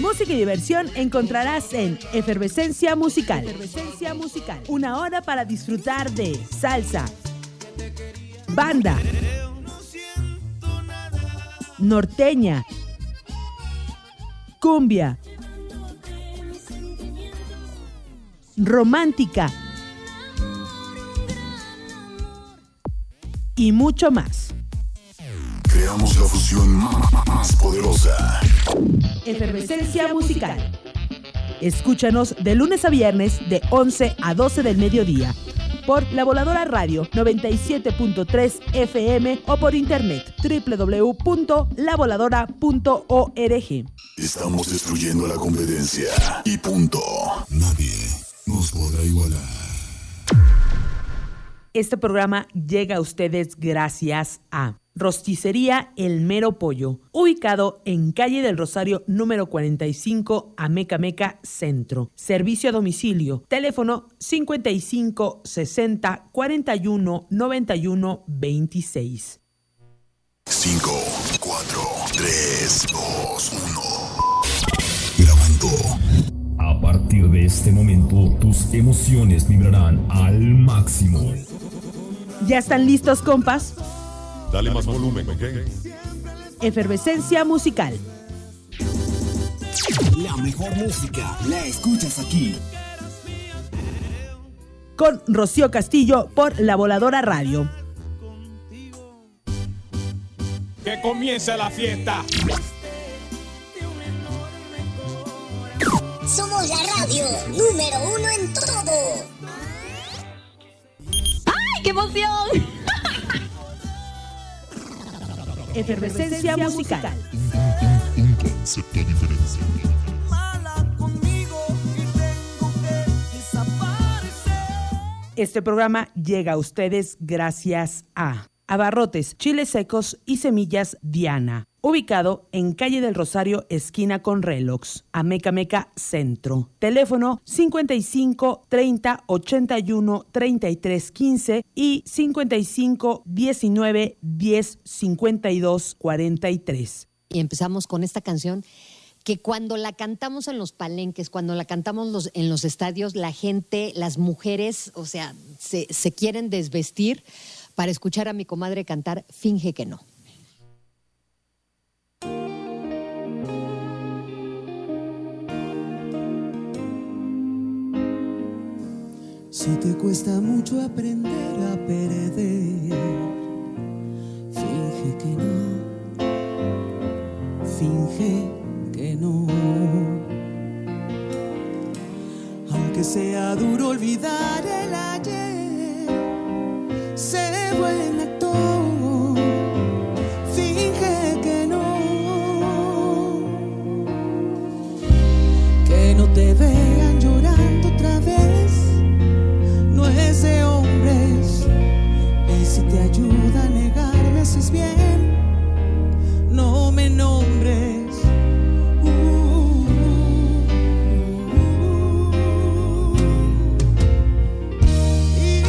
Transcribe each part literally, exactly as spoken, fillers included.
Música y diversión encontrarás en Efervescencia Musical. Efervescencia Musical. Una hora para disfrutar de salsa, banda, norteña, cumbia, romántica y mucho más. Creamos la fusión más poderosa. Efervescencia Musical. Escúchanos de lunes a viernes de once a doce del mediodía por La Voladora Radio noventa y siete punto tres F M o por internet doble u doble u doble u punto la voladora punto org. Estamos destruyendo la competencia y punto. Nadie nos podrá igualar. Este programa llega a ustedes gracias a Rosticería El Mero Pollo, ubicado en Calle del Rosario número cuarenta y cinco, Amecameca Centro. Servicio a domicilio, teléfono cincuenta y cinco sesenta cuarenta y uno noventa y uno veintiséis. cinco, cuatro, tres, dos, uno. Grabando. A partir de este momento, tus emociones vibrarán al máximo. ¿Ya están listos, compas? Dale más volumen, ¿ok? Efervescencia Musical. La mejor música la escuchas aquí. Con Rocío Castillo por La Voladora Radio. Que comience la fiesta. Somos la radio número uno en todo. ¡Ay, qué emoción! Efervescencia Musical. Un, un, un concepto diferencial. Este programa llega a ustedes gracias a Abarrotes, chiles secos y semillas Diana, ubicado en Calle del Rosario, esquina con Relox, Amecameca Centro. Teléfono cincuenta y cinco treinta ochenta y uno treinta y tres quince y cincuenta y cinco diecinueve diez cincuenta y dos cuarenta y tres. Y empezamos con esta canción que cuando la cantamos en los palenques, cuando la cantamos los, en los estadios, la gente, las mujeres, o sea, se, se quieren desvestir para escuchar a mi comadre cantar Finge que no. Si te cuesta mucho aprender a perder, finge que no, finge que no. Aunque sea duro olvidar el ayer, sé buen actor, finge que no, que no te vean llorando otra vez, no es de hombres, y si te ayuda a negarme haces bien, no me nombres. Y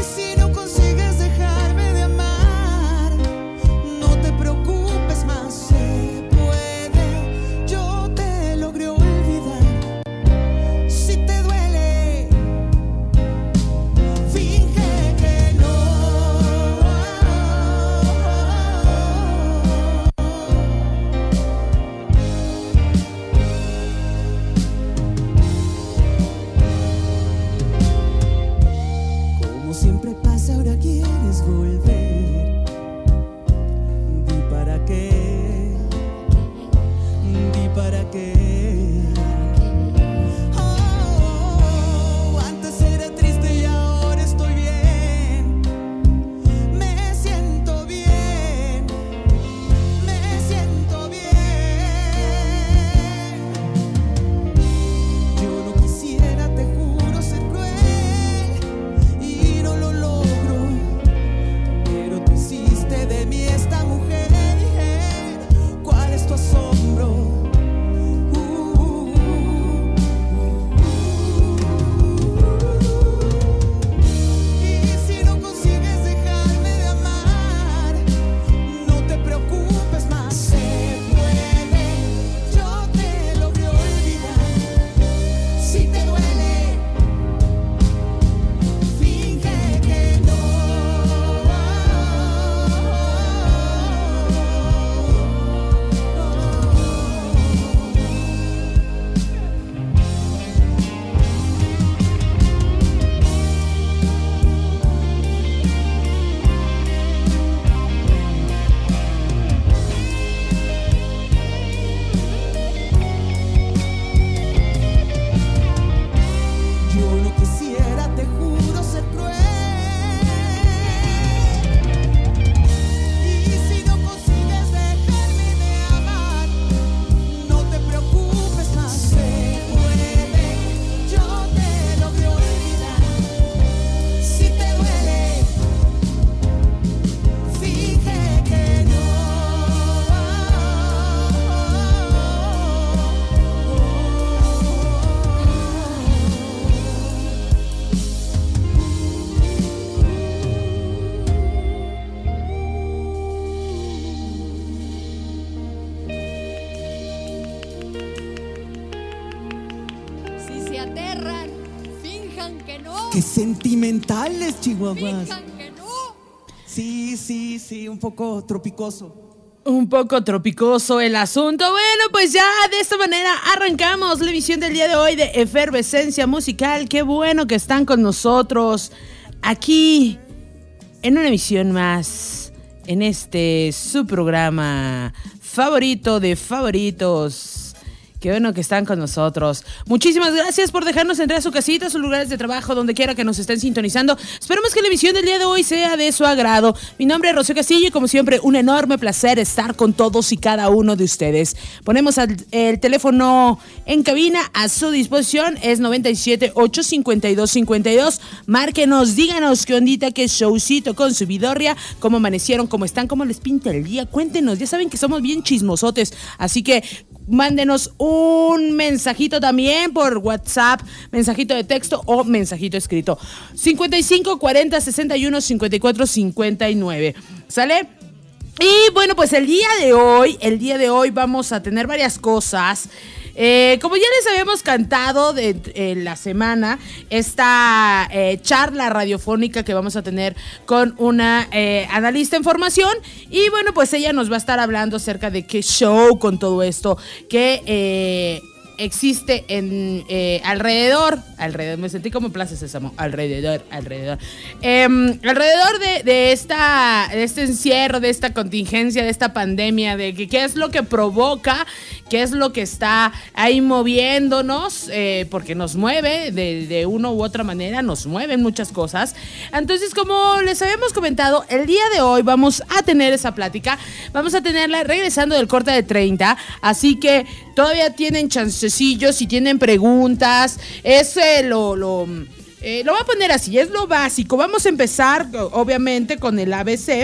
Qué sentimentales, chihuahuas. Sí, sí, sí, un poco tropicoso. Un poco tropicoso el asunto. Bueno, pues ya de esta manera arrancamos la emisión del día de hoy de Efervescencia Musical. Qué bueno que están con nosotros aquí en una emisión más, en este su programa favorito de favoritos. Qué bueno que están con nosotros. Muchísimas gracias por dejarnos entrar a su casita, a sus lugares de trabajo, donde quiera que nos estén sintonizando. Esperemos que la emisión del día de hoy sea de su agrado. Mi nombre es Rocío Castillo y como siempre un enorme placer estar con todos y cada uno de ustedes. Ponemos el, el teléfono en cabina a su disposición. Es noventa y siete, ocho cincuenta y dos, cincuenta y dos. Márquenos, díganos qué ondita, qué showcito con su vidorria, cómo amanecieron, cómo están, cómo les pinta el día. Cuéntenos, ya saben que somos bien chismosotes, así que mándenos un mensajito también por WhatsApp, mensajito de texto o mensajito escrito. cincuenta y cinco, cuarenta, sesenta y uno, cincuenta y cuatro, cincuenta y nueve. ¿Sale? Y bueno, pues el día de hoy, el día de hoy vamos a tener varias cosas. Eh, como ya les habíamos cantado de, eh, la semana, esta eh, charla radiofónica que vamos a tener con una eh, analista en formación, y bueno, pues ella nos va a estar hablando acerca de qué show con todo esto que eh, existe en eh, alrededor, alrededor, me sentí como en Plaza Sésamo, alrededor, alrededor, eh, alrededor de, de, esta, de este encierro, de esta contingencia, de esta pandemia, de que, qué es lo que provoca, qué es lo que está ahí moviéndonos, eh, porque nos mueve de, de una u otra manera, nos mueven muchas cosas. Entonces, como les habíamos comentado, el día de hoy vamos a tener esa plática, vamos a tenerla regresando del corte de treinta, así que todavía tienen chancecillos, si tienen preguntas, es eh, lo... lo eh, lo voy a poner así, es lo básico. Vamos a empezar, obviamente, con el A B C.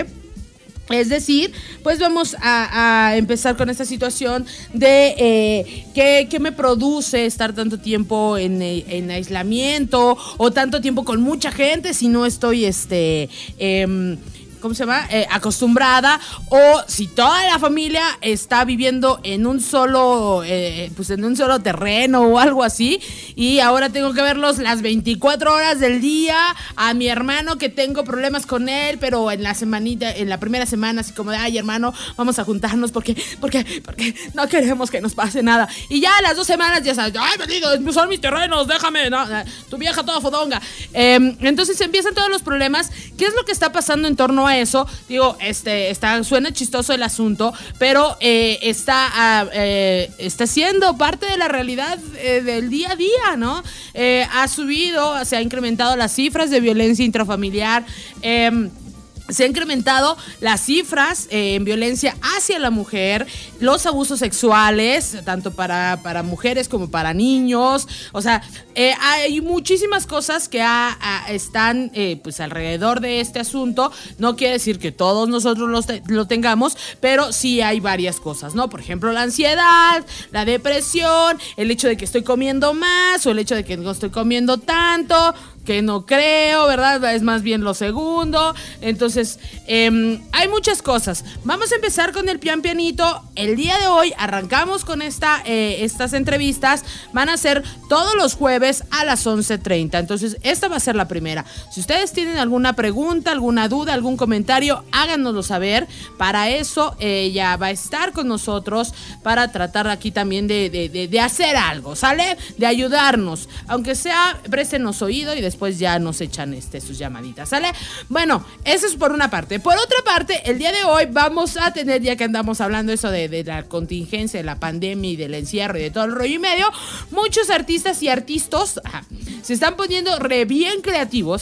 Es decir, pues vamos a, a empezar con esta situación de eh, qué, qué me produce estar tanto tiempo en, en aislamiento o tanto tiempo con mucha gente si no estoy, este... Eh, ¿cómo se llama? Eh, acostumbrada, o si toda la familia está viviendo en un solo, eh, pues en un solo terreno o algo así, y ahora tengo que verlos las veinticuatro horas del día, a mi hermano que tengo problemas con él, pero en la semanita, en la primera semana, así como de, ay, hermano, vamos a juntarnos porque, porque, porque no queremos que nos pase nada, y ya a las dos semanas ya sabes, ay, venido, son mis terrenos, déjame, no, tu vieja toda fodonga. Eh, entonces empiezan todos los problemas. ¿Qué es lo que está pasando en torno a eso? Digo, este, está, suena chistoso el asunto, pero eh, está, uh, eh, está siendo parte de la realidad eh, del día a día, ¿no? Eh, ha subido, se ha incrementado las cifras de violencia intrafamiliar, eh, se han incrementado las cifras eh, en violencia hacia la mujer, los abusos sexuales, tanto para, para mujeres como para niños. O sea, eh, hay muchísimas cosas que a, a, están eh, pues alrededor de este asunto. No quiere decir que todos nosotros los te, lo tengamos, pero sí hay varias cosas, ¿no? Por ejemplo, la ansiedad, la depresión, el hecho de que estoy comiendo más o el hecho de que no estoy comiendo tanto, que no creo, ¿verdad? Es más bien lo segundo. Entonces, eh, hay muchas cosas. Vamos a empezar con el pian pianito. El día de hoy arrancamos con esta, eh, estas entrevistas. Van a ser todos los jueves a las once treinta. Entonces, esta va a ser la primera. Si ustedes tienen alguna pregunta, alguna duda, algún comentario, háganoslo saber. Para eso, eh, ella va a estar con nosotros para tratar aquí también de, de, de, de hacer algo, ¿sale? De ayudarnos. Aunque sea, préstenos oído y después pues ya nos echan este, sus llamaditas, ¿sale? Bueno, eso es por una parte. Por otra parte, el día de hoy vamos a tener, ya que andamos hablando eso de, de la contingencia, de la pandemia y del encierro y de todo el rollo y medio, muchos artistas y artistas ajá, se están poniendo re bien creativos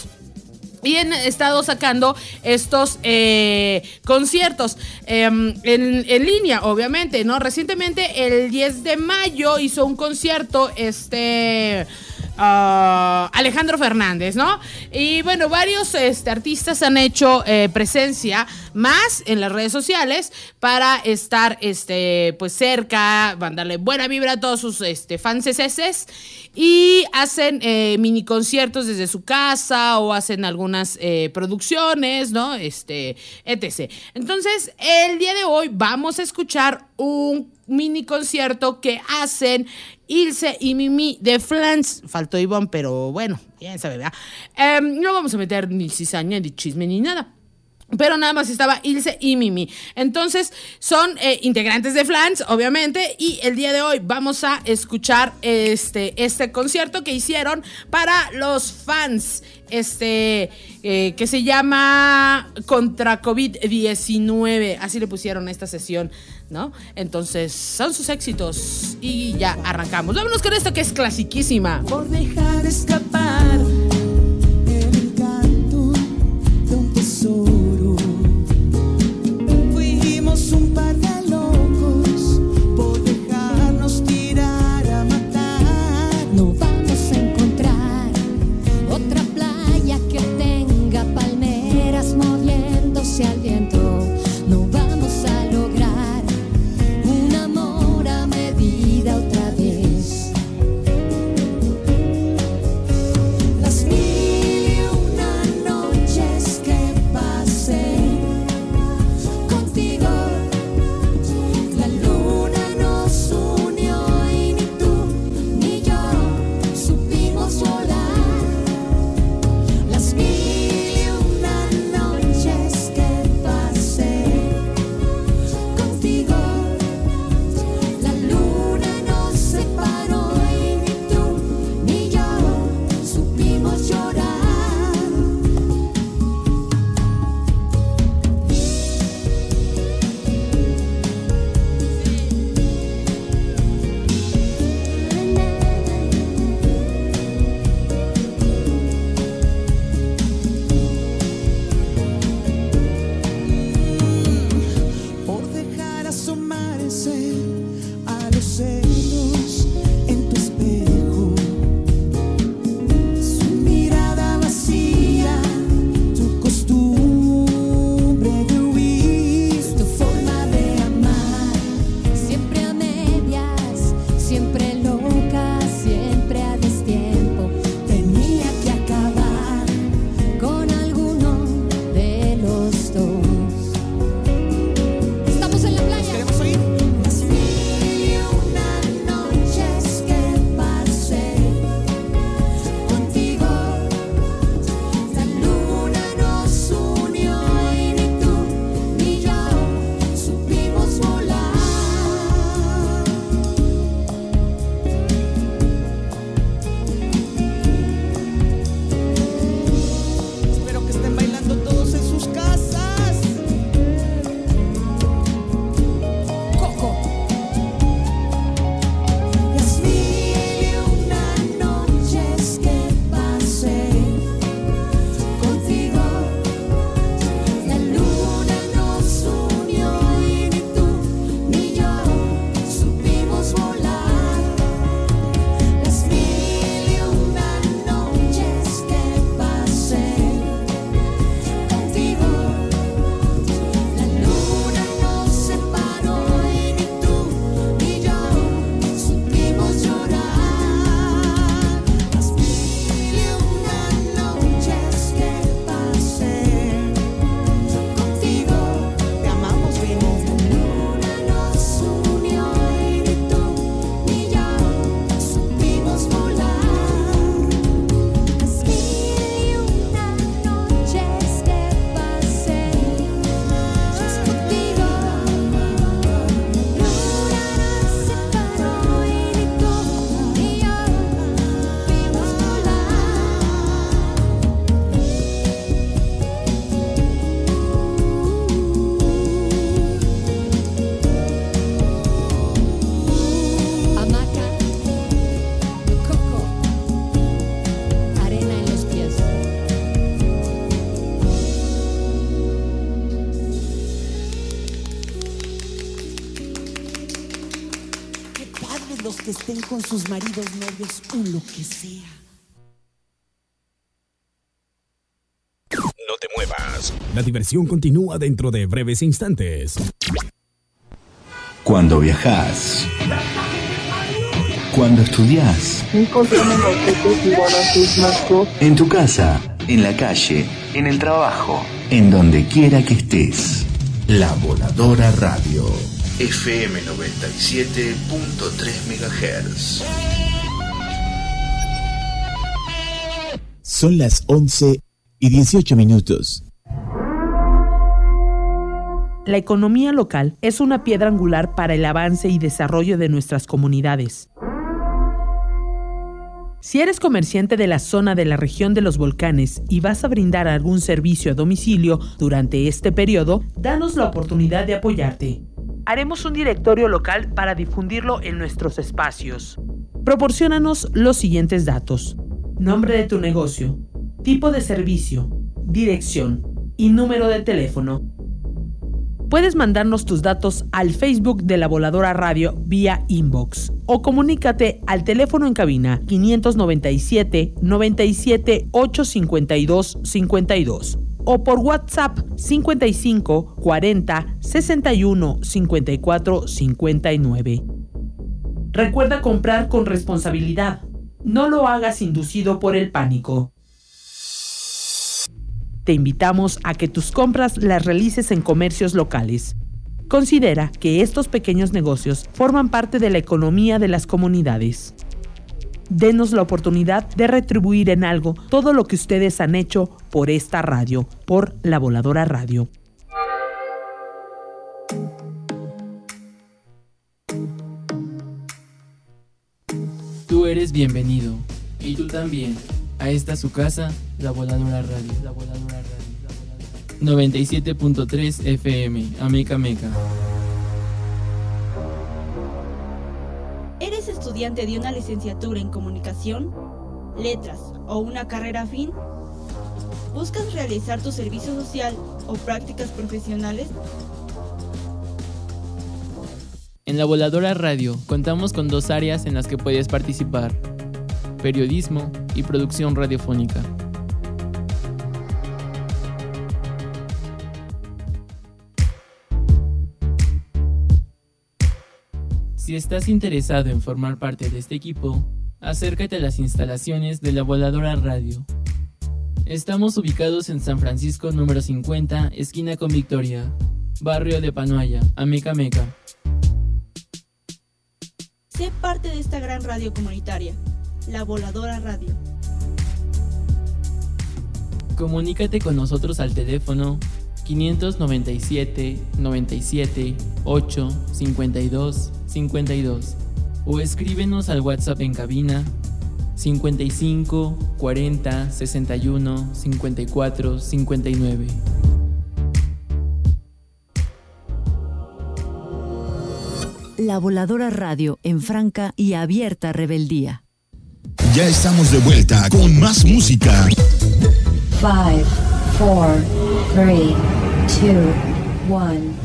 y han estado sacando estos eh, conciertos eh, en, en línea, obviamente, ¿no? Recientemente, el diez de mayo, hizo un concierto, este... Uh, Alejandro Fernández, ¿no? Y bueno, varios este, artistas han hecho eh, presencia más en las redes sociales para estar este, pues cerca, mandarle buena vibra a todos sus este, fanses y hacen eh, mini conciertos desde su casa o hacen algunas eh, producciones, ¿no? Este, etcétera. Entonces, el día de hoy vamos a escuchar un mini concierto que hacen Ilse y Mimi de Flans. Faltó Ivonne, pero bueno, bien sabe, ¿verdad? Eh, no vamos a meter ni cizaña, ni chisme, ni nada. Pero nada más estaba Ilse y Mimi. Entonces son eh, integrantes de Flans, obviamente. Y el día de hoy vamos a escuchar este, este concierto que hicieron para los fans. Este eh, que se llama Contra COVID diecinueve. Así le pusieron a esta sesión, ¿no? Entonces son sus éxitos. Y ya arrancamos. Vámonos con esto que es clasiquísima. Por dejar escapar el encanto de un tesoro. Fuimos un par de locos por dejarnos tirar a matar. No vamos a encontrar otra playa que tenga palmeras moviéndose al viento. No vamos a lograr un amor a medida otra vez. Las mil y una noches que pasé contigo, la luna nos unió y ni tú ni yo supimos volar. Las mil y una noches que pasé contigo, la luna nos separó y ni tú ni yo supimos llorar. Por dejar asomarse a los celos en tu espejo, su mirada vacía, tu costumbre de huir, Tu forma de amar, siempre a medias, siempre loca, siempre a destiempo. tenía que acabar. Con alguno de los dos. Estamos en la playa. ¿Queremos oír? Las mil y una noches que pasé contigo, la luna nos unió y ni tú ni yo supimos volar. Espero que estén bailando todos en sus casas. Coco. Las mil y una noches que pasé contigo, la luna nos unió y ni tú ni yo supimos volar. Las mil y una noches que pasé contigo, la luna nos separó y ni tú ni yo supimos llorar. Las mil y una noches que pasé contigo, te amamos, Venus. La luna nos unió y ni tú ni yo supimos volar. Las mil y una noches que pasé contigo, la luna nos separó y ni tú ni yo supimos volar. Hamaca, coco, arena en los pies. Qué padres los que estén con sus maridos, novios o lo que sea. No te muevas. La diversión continúa dentro de breves instantes. Cuando viajas. Cuando estudias. En tu casa, en la calle, en el trabajo, en donde quiera que estés. La Voladora Radio. F M noventa y siete punto tres megahertz. Son las once y dieciocho minutos. La economía local es una piedra angular para el avance y desarrollo de nuestras comunidades. Si eres comerciante de la zona de la región de los volcanes y vas a brindar algún servicio a domicilio durante este periodo, danos la oportunidad de apoyarte. Haremos un directorio local para difundirlo en nuestros espacios. Proporciónanos los siguientes datos: nombre de tu negocio, tipo de servicio, dirección y número de teléfono. Puedes mandarnos tus datos al Facebook de La Voladora Radio vía inbox o comunícate al teléfono en cabina quinientos noventa y siete, noventa y siete, ochocientos cincuenta y dos, cincuenta y dos o por WhatsApp cincuenta y cinco, cuarenta, sesenta y uno, cincuenta y cuatro, cincuenta y nueve. Recuerda comprar con responsabilidad. No lo hagas inducido por el pánico. Te invitamos a que tus compras las realices en comercios locales. Considera que estos pequeños negocios forman parte de la economía de las comunidades. Denos la oportunidad de retribuir en algo todo lo que ustedes han hecho por esta radio, por La Voladora Radio. Tú eres bienvenido, y tú también, a esta su casa, La Voladora Radio. La Voladora Radio. La Voladora. noventa y siete punto tres F M, Ameca Meca. ¿Eres estudiante de una licenciatura en comunicación, letras o una carrera afín? ¿Buscas realizar tu servicio social o prácticas profesionales? En La Voladora Radio contamos con dos áreas en las que puedes participar: periodismo y producción radiofónica. Si estás interesado en formar parte de este equipo, acércate a las instalaciones de La Voladora Radio. Estamos ubicados en San Francisco número cincuenta, esquina con Victoria, barrio de Panoaya, Ameca Meca. Sé parte de esta gran radio comunitaria, La Voladora Radio. Comunícate con nosotros al teléfono quinientos noventa y siete, noventa y siete, ocho, cincuenta y dos, cincuenta y dos o escríbenos al WhatsApp en cabina cincuenta y cinco, cuarenta, sesenta y uno, cincuenta y cuatro, cincuenta y nueve. La Voladora Radio en franca y abierta rebeldía. Ya estamos de vuelta con más música. Five, four, three, two, one.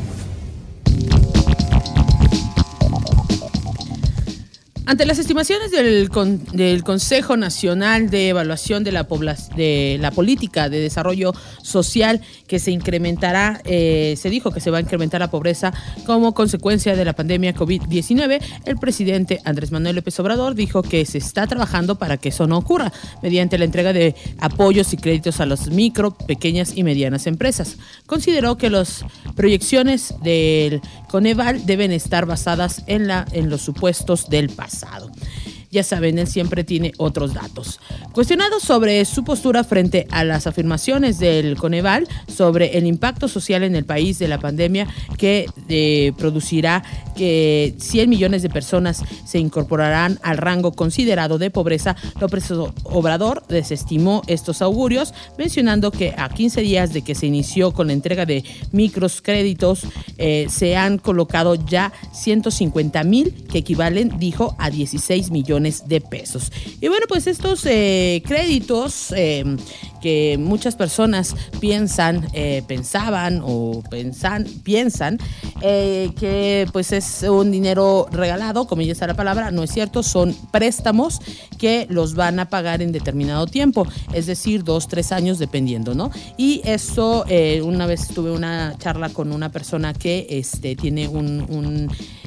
Ante las estimaciones del, con, del Consejo Nacional de Evaluación de la, Pobla- de la Política de Desarrollo Social, que se incrementará, eh, se dijo que se va a incrementar la pobreza como consecuencia de la pandemia covid diecinueve, el presidente Andrés Manuel López Obrador dijo que se está trabajando para que eso no ocurra, mediante la entrega de apoyos y créditos a las micro, pequeñas y medianas empresas. Consideró que las proyecciones del Coneval deben estar basadas en, la, en los supuestos del pasado. Ya saben, él siempre tiene otros datos. Cuestionado sobre su postura frente a las afirmaciones del Coneval sobre el impacto social en el país de la pandemia que eh, producirá que cien millones de personas se incorporarán al rango considerado de pobreza, López Obrador desestimó estos augurios, mencionando que a quince días de que se inició con la entrega de microcréditos, eh, se han colocado ya ciento cincuenta mil, que equivalen, dijo, a dieciséis millones de pesos. Y bueno, pues estos eh, créditos eh, que muchas personas piensan, eh, pensaban o pensan, piensan eh, que pues es un dinero regalado, como ya está la palabra, no es cierto, son préstamos que los van a pagar en determinado tiempo, es decir, dos, tres años dependiendo, ¿no? Y eso, eh, una vez tuve una charla con una persona que este, tiene un, un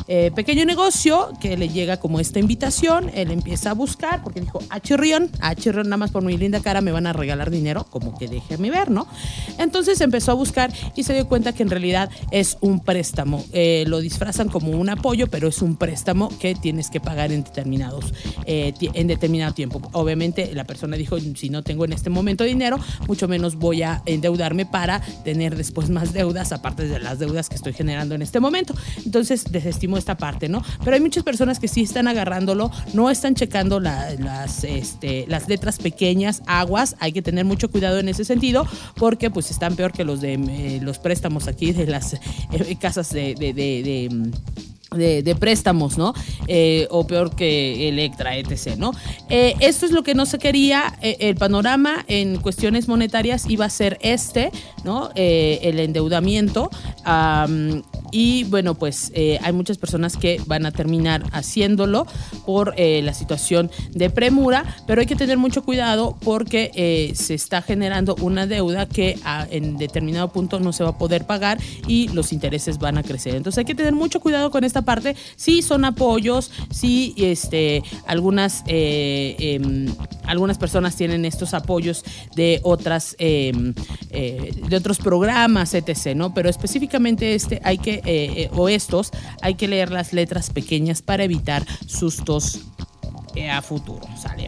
eh, pequeño negocio que le llega como esta invitación. Él empieza a buscar porque dijo, ah, chirrión, ah, chirrión, nada más por mi linda cara me van a regalar dinero, como que déjame ver, ¿no? Entonces empezó a buscar y se dio cuenta que en realidad es un préstamo. Eh, lo disfrazan como un apoyo, pero es un préstamo que tienes que pagar en determinados, eh, en determinado tiempo. Obviamente la persona dijo, si no tengo en este momento dinero, mucho menos voy a endeudarme para tener después más deudas, aparte de las deudas que estoy generando en este momento. Entonces desestimó esta parte, ¿no? Pero hay muchas personas que sí están agarrándolo, no están checando la, las, este, las letras pequeñas, aguas. Hay que tener mucho cuidado en ese sentido porque pues están peor que los de eh, los préstamos aquí de las eh, casas de, de, de, de De, de préstamos, ¿no? Eh, o peor que Electra, etcétera, ¿no? Eh, esto es lo que no se quería. Eh, el panorama en cuestiones monetarias iba a ser este, ¿no? Eh, el endeudamiento. Um, y bueno, pues eh, hay muchas personas que van a terminar haciéndolo por eh, la situación de premura, pero hay que tener mucho cuidado porque eh, se está generando una deuda que a, en determinado punto no se va a poder pagar y los intereses van a crecer. Entonces hay que tener mucho cuidado con esta parte. Sí son apoyos, sí este, algunas, eh, eh, algunas personas tienen estos apoyos de otras eh, eh, de otros programas, etcétera, ¿no? Pero específicamente este hay que, eh, o estos, hay que leer las letras pequeñas para evitar sustos eh, a futuro. ¿Sale?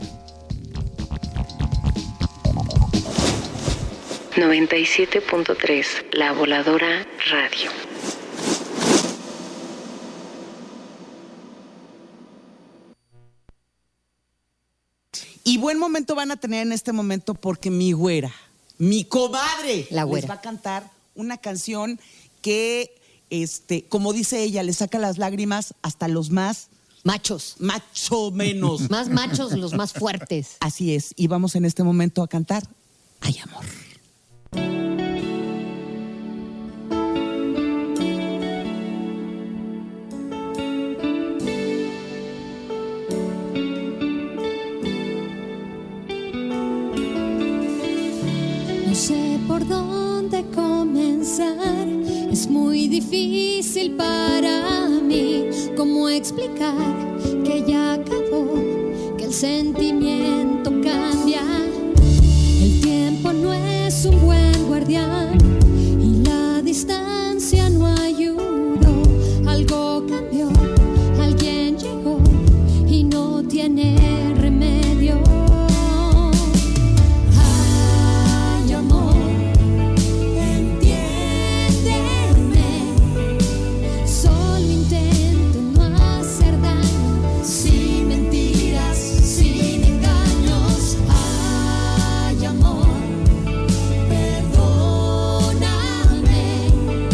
noventa y siete punto tres, La Voladora Radio. Y buen momento van a tener en este momento porque mi güera, mi comadre, la güera, les va a cantar una canción que, este, como dice ella, le saca las lágrimas hasta los más machos. Macho menos. Más machos, los más fuertes. Así es. Y vamos en este momento a cantar Ay, amor. No sé por dónde comenzar, es muy difícil para mí. ¿Cómo explicar que ya acabó, que el sentimiento cambia? El tiempo no es un buen guardián y la distancia no ayudó. Algo cambió, alguien llegó y no tiene remedio. Perdóname.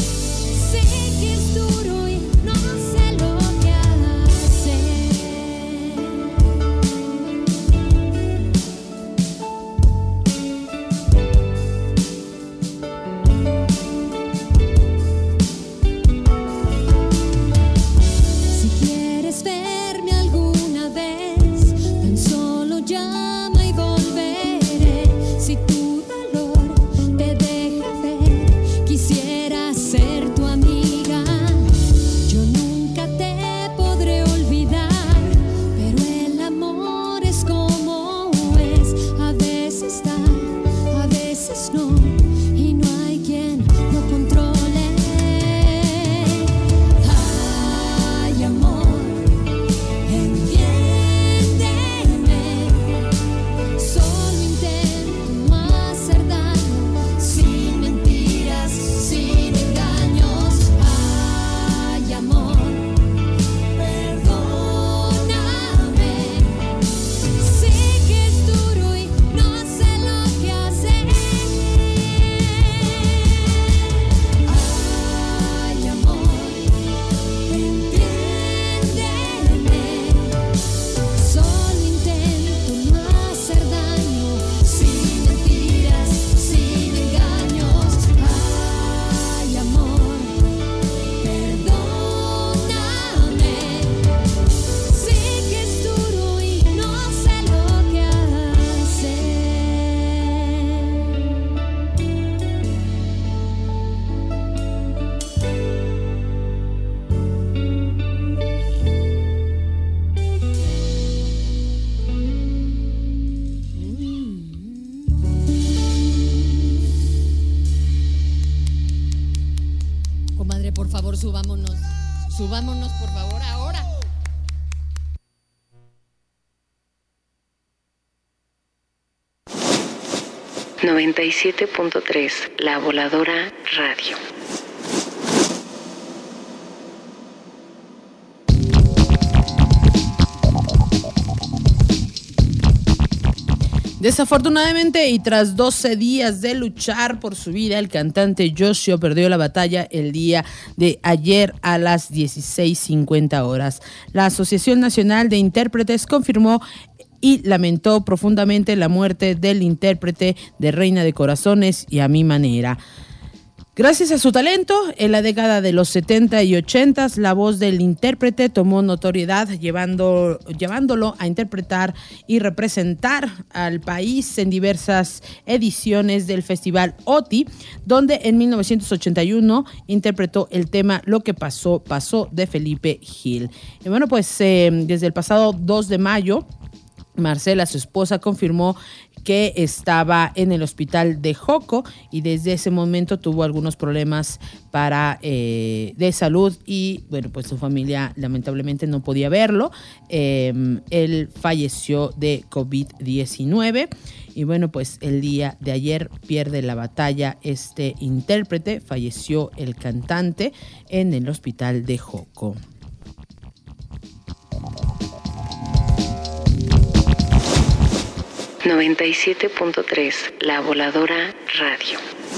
vámonos por favor ahora. noventa y siete punto tres, La Voladora Radio. Desafortunadamente y tras doce días de luchar por su vida, el cantante Yoshio perdió la batalla el día de ayer a las dieciséis cincuenta horas. La Asociación Nacional de Intérpretes confirmó y lamentó profundamente la muerte del intérprete de Reina de Corazones y A Mi Manera. Gracias a su talento, en la década de los setenta y ochenta, la voz del intérprete tomó notoriedad, llevando, llevándolo a interpretar y representar al país en diversas ediciones del Festival O T I, donde en mil novecientos ochenta y uno interpretó el tema Lo que pasó, pasó de Felipe Gil. Y bueno, pues eh, desde el pasado dos de mayo, Marcela, su esposa, confirmó que estaba en el hospital de Joco y desde ese momento tuvo algunos problemas para eh, de salud y bueno, pues su familia lamentablemente no podía verlo. Eh, él falleció de COVID diecinueve y bueno, pues el día de ayer pierde la batalla este intérprete, falleció el cantante en el hospital de Joco. noventa y siete punto tres, La Voladora Radio.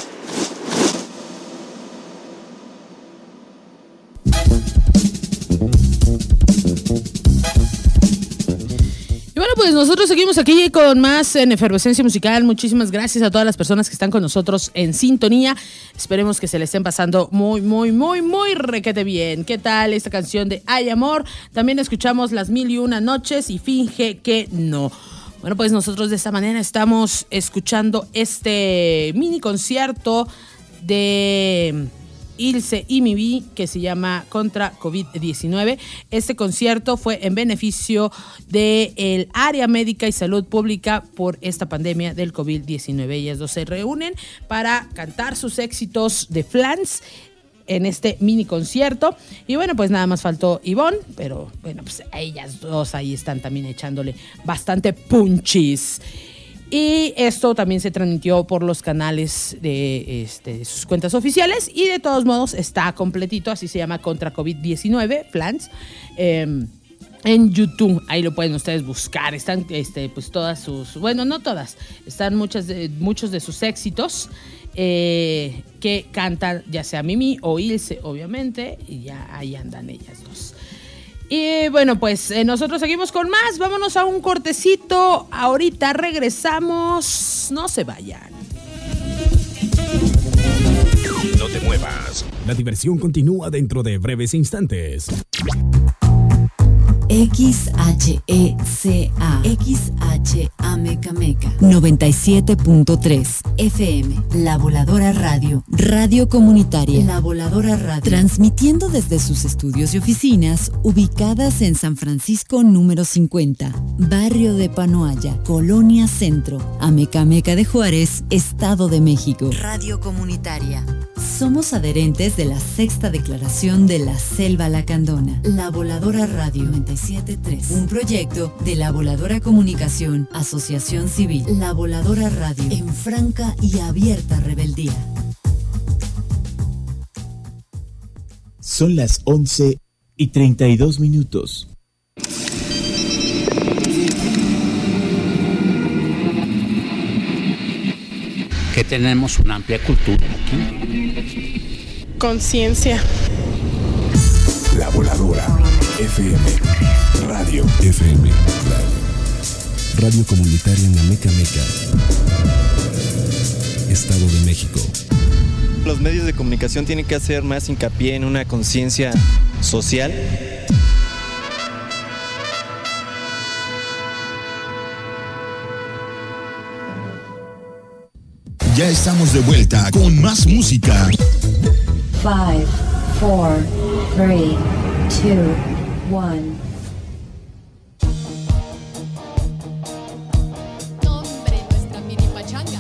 Y bueno, pues nosotros seguimos aquí con más en Efervescencia Musical. Muchísimas gracias a todas las personas que están con nosotros en sintonía. Esperemos que se le estén pasando muy, muy, muy, muy requete bien. ¿Qué tal esta canción de Hay Amor? También escuchamos Las Mil y Una Noches y Finge que No. Bueno, pues nosotros de esta manera estamos escuchando este mini concierto de Ilse y Mimi que se llama Contra COVID diecinueve. Este concierto fue en beneficio del área médica y salud pública por esta pandemia del COVID diecinueve. Ellas dos se reúnen para cantar sus éxitos de Flans en este mini concierto. Y bueno, pues nada más faltó Ivonne, pero bueno, pues ellas dos ahí están también echándole bastante punchis. Y esto también se transmitió por los canales de, este, de sus cuentas oficiales y de todos modos está completito, así se llama Contra COVID diecinueve, Flans, eh, en YouTube. Ahí lo pueden ustedes buscar. Están este, pues todas sus, bueno, no todas, están muchas de, muchos de sus éxitos. Eh, que cantan ya sea Mimi o Ilse, obviamente, y ya ahí andan ellas dos. Y bueno, pues eh, nosotros seguimos con más. Vámonos a un cortecito. Ahorita regresamos. No se vayan. No te muevas. La diversión continúa dentro de breves instantes. X H E C A X H A Meca Meca noventa y siete punto tres F M, La Voladora Radio, radio comunitaria. La Voladora Radio, transmitiendo desde sus estudios y oficinas ubicadas en San Francisco número cincuenta, barrio de Panoaya, Colonia Centro, Amecameca de Juárez, Estado de México. Radio comunitaria. Somos adherentes de la sexta declaración de la Selva Lacandona. La Voladora Radio noventa y siete punto tres, un proyecto de La Voladora Comunicación, Asociación Civil. La Voladora Radio, en franca y abierta rebeldía. Son las once y treinta y dos minutos. Que tenemos una amplia cultura aquí. Conciencia. La Voladora F M Radio. F M Radio. Radio comunitaria en Amecameca, Estado de México. Los medios de comunicación tienen que hacer más hincapié en una conciencia social. Ya estamos de vuelta con más música. Five, four, three, two, one. Hombre, nuestra mini pachanga.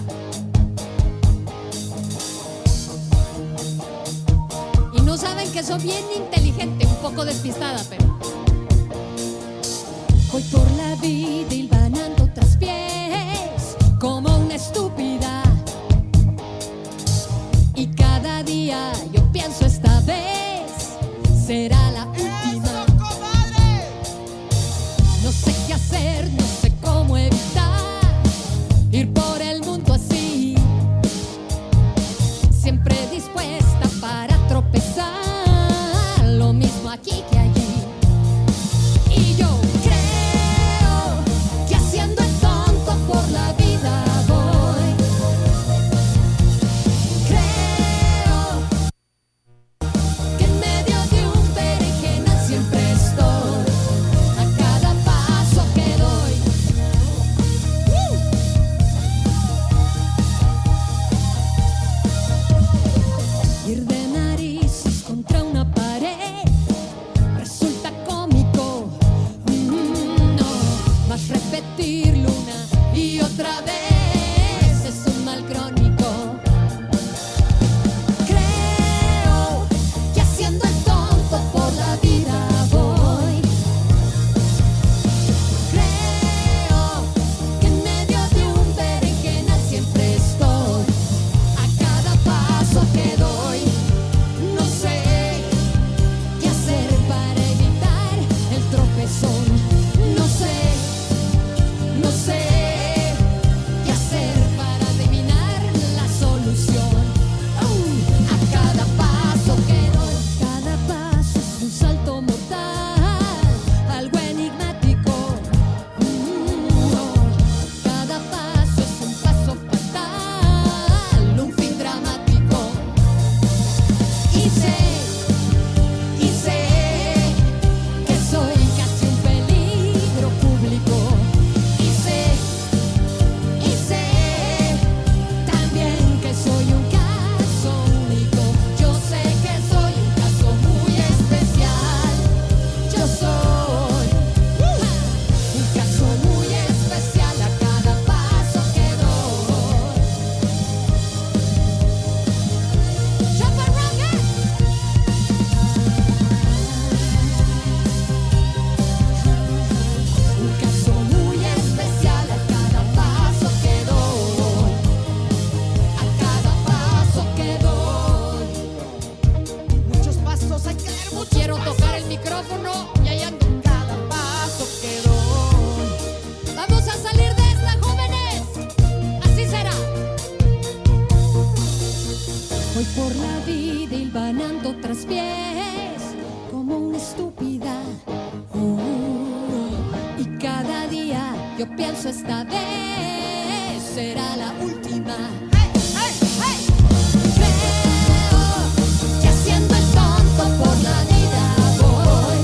Y no saben que soy bien inteligente, un poco despistada, pero... Voy por la vida hilvanando tras pies como una estúpida. Y cada día yo pienso esta vez será la última. No sé qué hacer, no sé cómo evitar ir por el mundo así, siempre dispuesta para tropezar, lo mismo aquí que allí. Y yo creo que haciendo el tonto por la vida voy. Creo que en medio de un berenjenal siempre estoy, a cada paso que doy. ¡Uh! Ir de narices contra una pared resulta cómico. Mm, no, más repetirlo una y otra vez es un mal crónico. Creo que haciendo el tonto por la vida voy. Creo que en medio de un berenjenal siempre estoy, a cada paso que doy. No sé qué hacer para evitar el tropezón. No sé, no sé qué hacer para adivinar la solución. Uh, a cada paso que doy, cada paso es un salto mortal, algo enigmático. Mm, no, cada paso es un paso fatal, un fin dramático. Y sé, y sé que soy casi un peligro público. Y sé, y sé también que soy un caso único. Yo sé que soy un caso muy especial. Yo soy un caso muy especial a cada paso que doy. Chaparranga. Un caso muy especial a cada paso que doy, a cada paso que doy. Muchos pasos hay que dar, muchos quiero pasos. Tocar el micrófono y ahí ando. Cada paso que doy. Vamos a salir de esta, jóvenes. Así será. Voy por la vida hilvanando tras pies como una estúpida. Oh, y cada día yo pienso esta vez será la última. Creo que haciendo el tonto por la vida voy.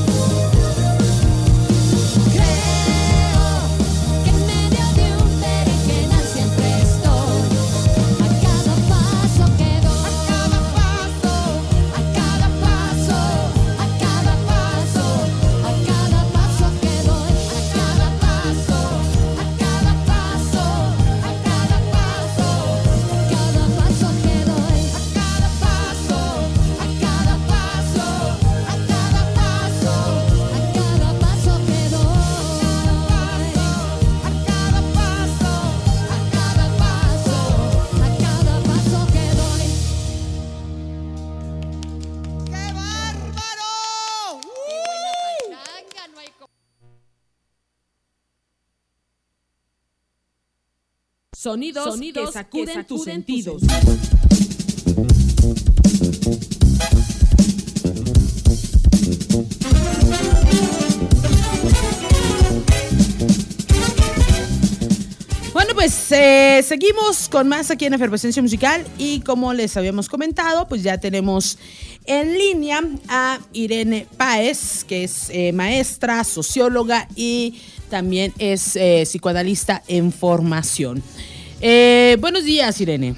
Creo que en medio de un berenjenal siempre estoy, a cada paso que doy. A cada paso, a cada paso, a cada paso, a cada paso que doy. A cada paso, a cada paso, a cada paso, cada paso que doy. A cada paso, a cada paso, a cada paso, a cada paso que doy. A cada paso, a cada paso, a cada paso que doy. ¡Qué bárbaro! ¡Qué buena pachanga! No hay co- Sonidos, Sonidos que sacuden, que sacuden tus tus sentidos. Bueno, pues eh, seguimos con más aquí en Efervescencia Musical y como les habíamos comentado, pues ya tenemos en línea a Irene Páez, que es eh, maestra, socióloga y también es eh, psicoanalista en formación. Eh, buenos días, Irene.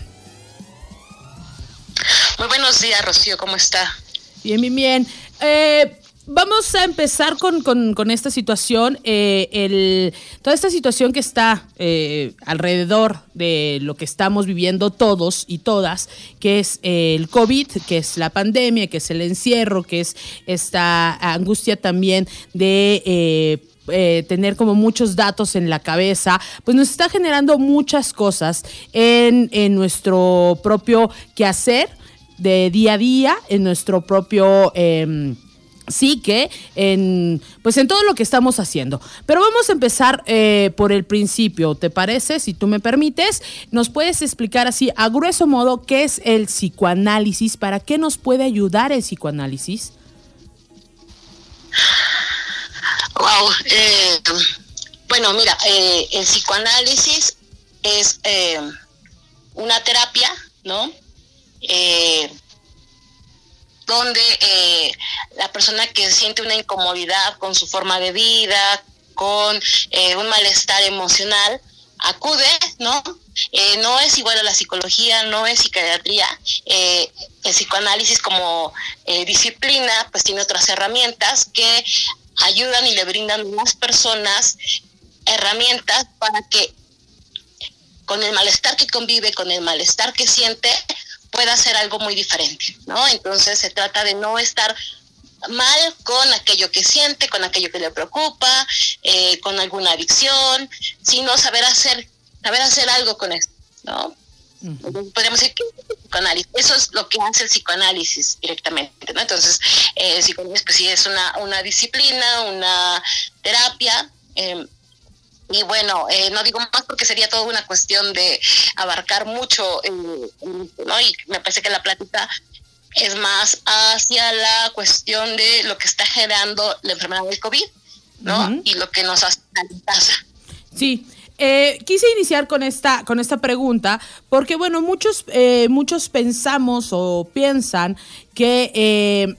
Muy buenos días, Rocío, ¿cómo está? Bien, bien, bien. Eh, vamos a empezar con, con, con esta situación, eh, el, toda esta situación que está eh, alrededor de lo que estamos viviendo todos y todas, que es eh, el COVID, que es la pandemia, que es el encierro, que es esta angustia también de eh, eh, tener como muchos datos en la cabeza, pues nos está generando muchas cosas en, en nuestro propio quehacer de día a día, en nuestro propio eh, psique, en, pues en todo lo que estamos haciendo. Pero vamos a empezar eh, por el principio, ¿te parece? Si tú me permites, ¿nos puedes explicar así a grueso modo qué es el psicoanálisis? ¿Para qué nos puede ayudar el psicoanálisis? Wow, eh, bueno, mira, eh, el psicoanálisis es eh, una terapia, ¿no? Eh, donde eh, la persona que siente una incomodidad con su forma de vida, con eh, un malestar emocional, acude, ¿no? Eh, no es igual a la psicología, no es psiquiatría. Eh, el psicoanálisis como eh, disciplina, pues tiene otras herramientas que ayudan y le brindan a las personas herramientas para que con el malestar que convive, con el malestar que siente, pueda hacer algo muy diferente, ¿no? Entonces se trata de no estar mal con aquello que siente, con aquello que le preocupa, eh, con alguna adicción, sino saber hacer, saber hacer algo con esto, ¿no? Uh-huh. Podríamos decir que el psicoanálisis, eso es lo que hace el psicoanálisis directamente, ¿no? Entonces, eh, el psicoanálisis pues sí es una, una disciplina, una terapia, eh, y bueno, eh, no digo más porque sería toda una cuestión de abarcar mucho, eh, ¿no? Y me parece que la plática es más hacia la cuestión de lo que está generando la enfermedad del COVID, ¿no? Uh-huh. Y lo que nos hace en casa. Sí. Eh, quise iniciar con esta, con esta pregunta porque, bueno, muchos, eh, muchos pensamos o piensan que eh,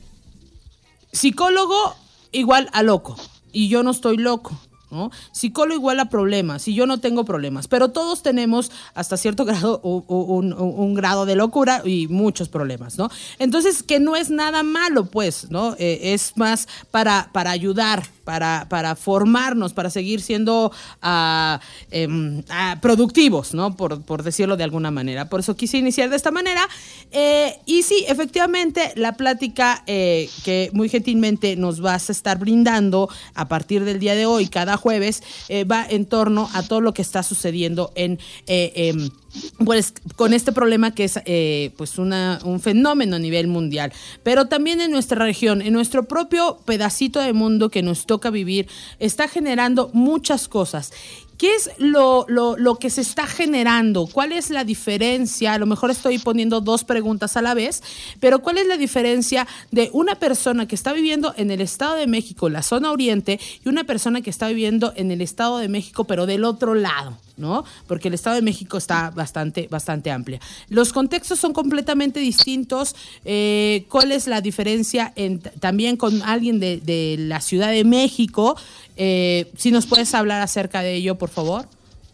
psicólogo igual a loco, y yo no estoy loco, ¿no? Psicólogo igual a problemas, y yo no tengo problemas, pero todos tenemos hasta cierto grado un, un, un, un grado de locura y muchos problemas, ¿no? Entonces, que no es nada malo, pues, ¿no? Eh, es más para, para ayudar, para, para formarnos, para seguir siendo uh, eh, uh, productivos, ¿no? Por, por decirlo de alguna manera. Por eso quise iniciar de esta manera. Eh, y sí, efectivamente, la plática eh, que muy gentilmente nos vas a estar brindando a partir del día de hoy, cada jueves, eh, va en torno a todo lo que está sucediendo en... Eh, eh, pues con este problema que es eh, pues una, un fenómeno a nivel mundial, pero también en nuestra región, en nuestro propio pedacito de mundo que nos toca vivir, está generando muchas cosas. ¿Qué es lo, lo, lo que se está generando? ¿Cuál es la diferencia? A lo mejor estoy poniendo dos preguntas a la vez, pero ¿cuál es la diferencia de una persona que está viviendo en el Estado de México, la zona oriente, y una persona que está viviendo en el Estado de México, pero del otro lado, ¿no? Porque el Estado de México está bastante, bastante amplia. Los contextos son completamente distintos. Eh, ¿Cuál es la diferencia en, también con alguien de, de la Ciudad de México? Eh, si nos puedes hablar acerca de ello, por favor.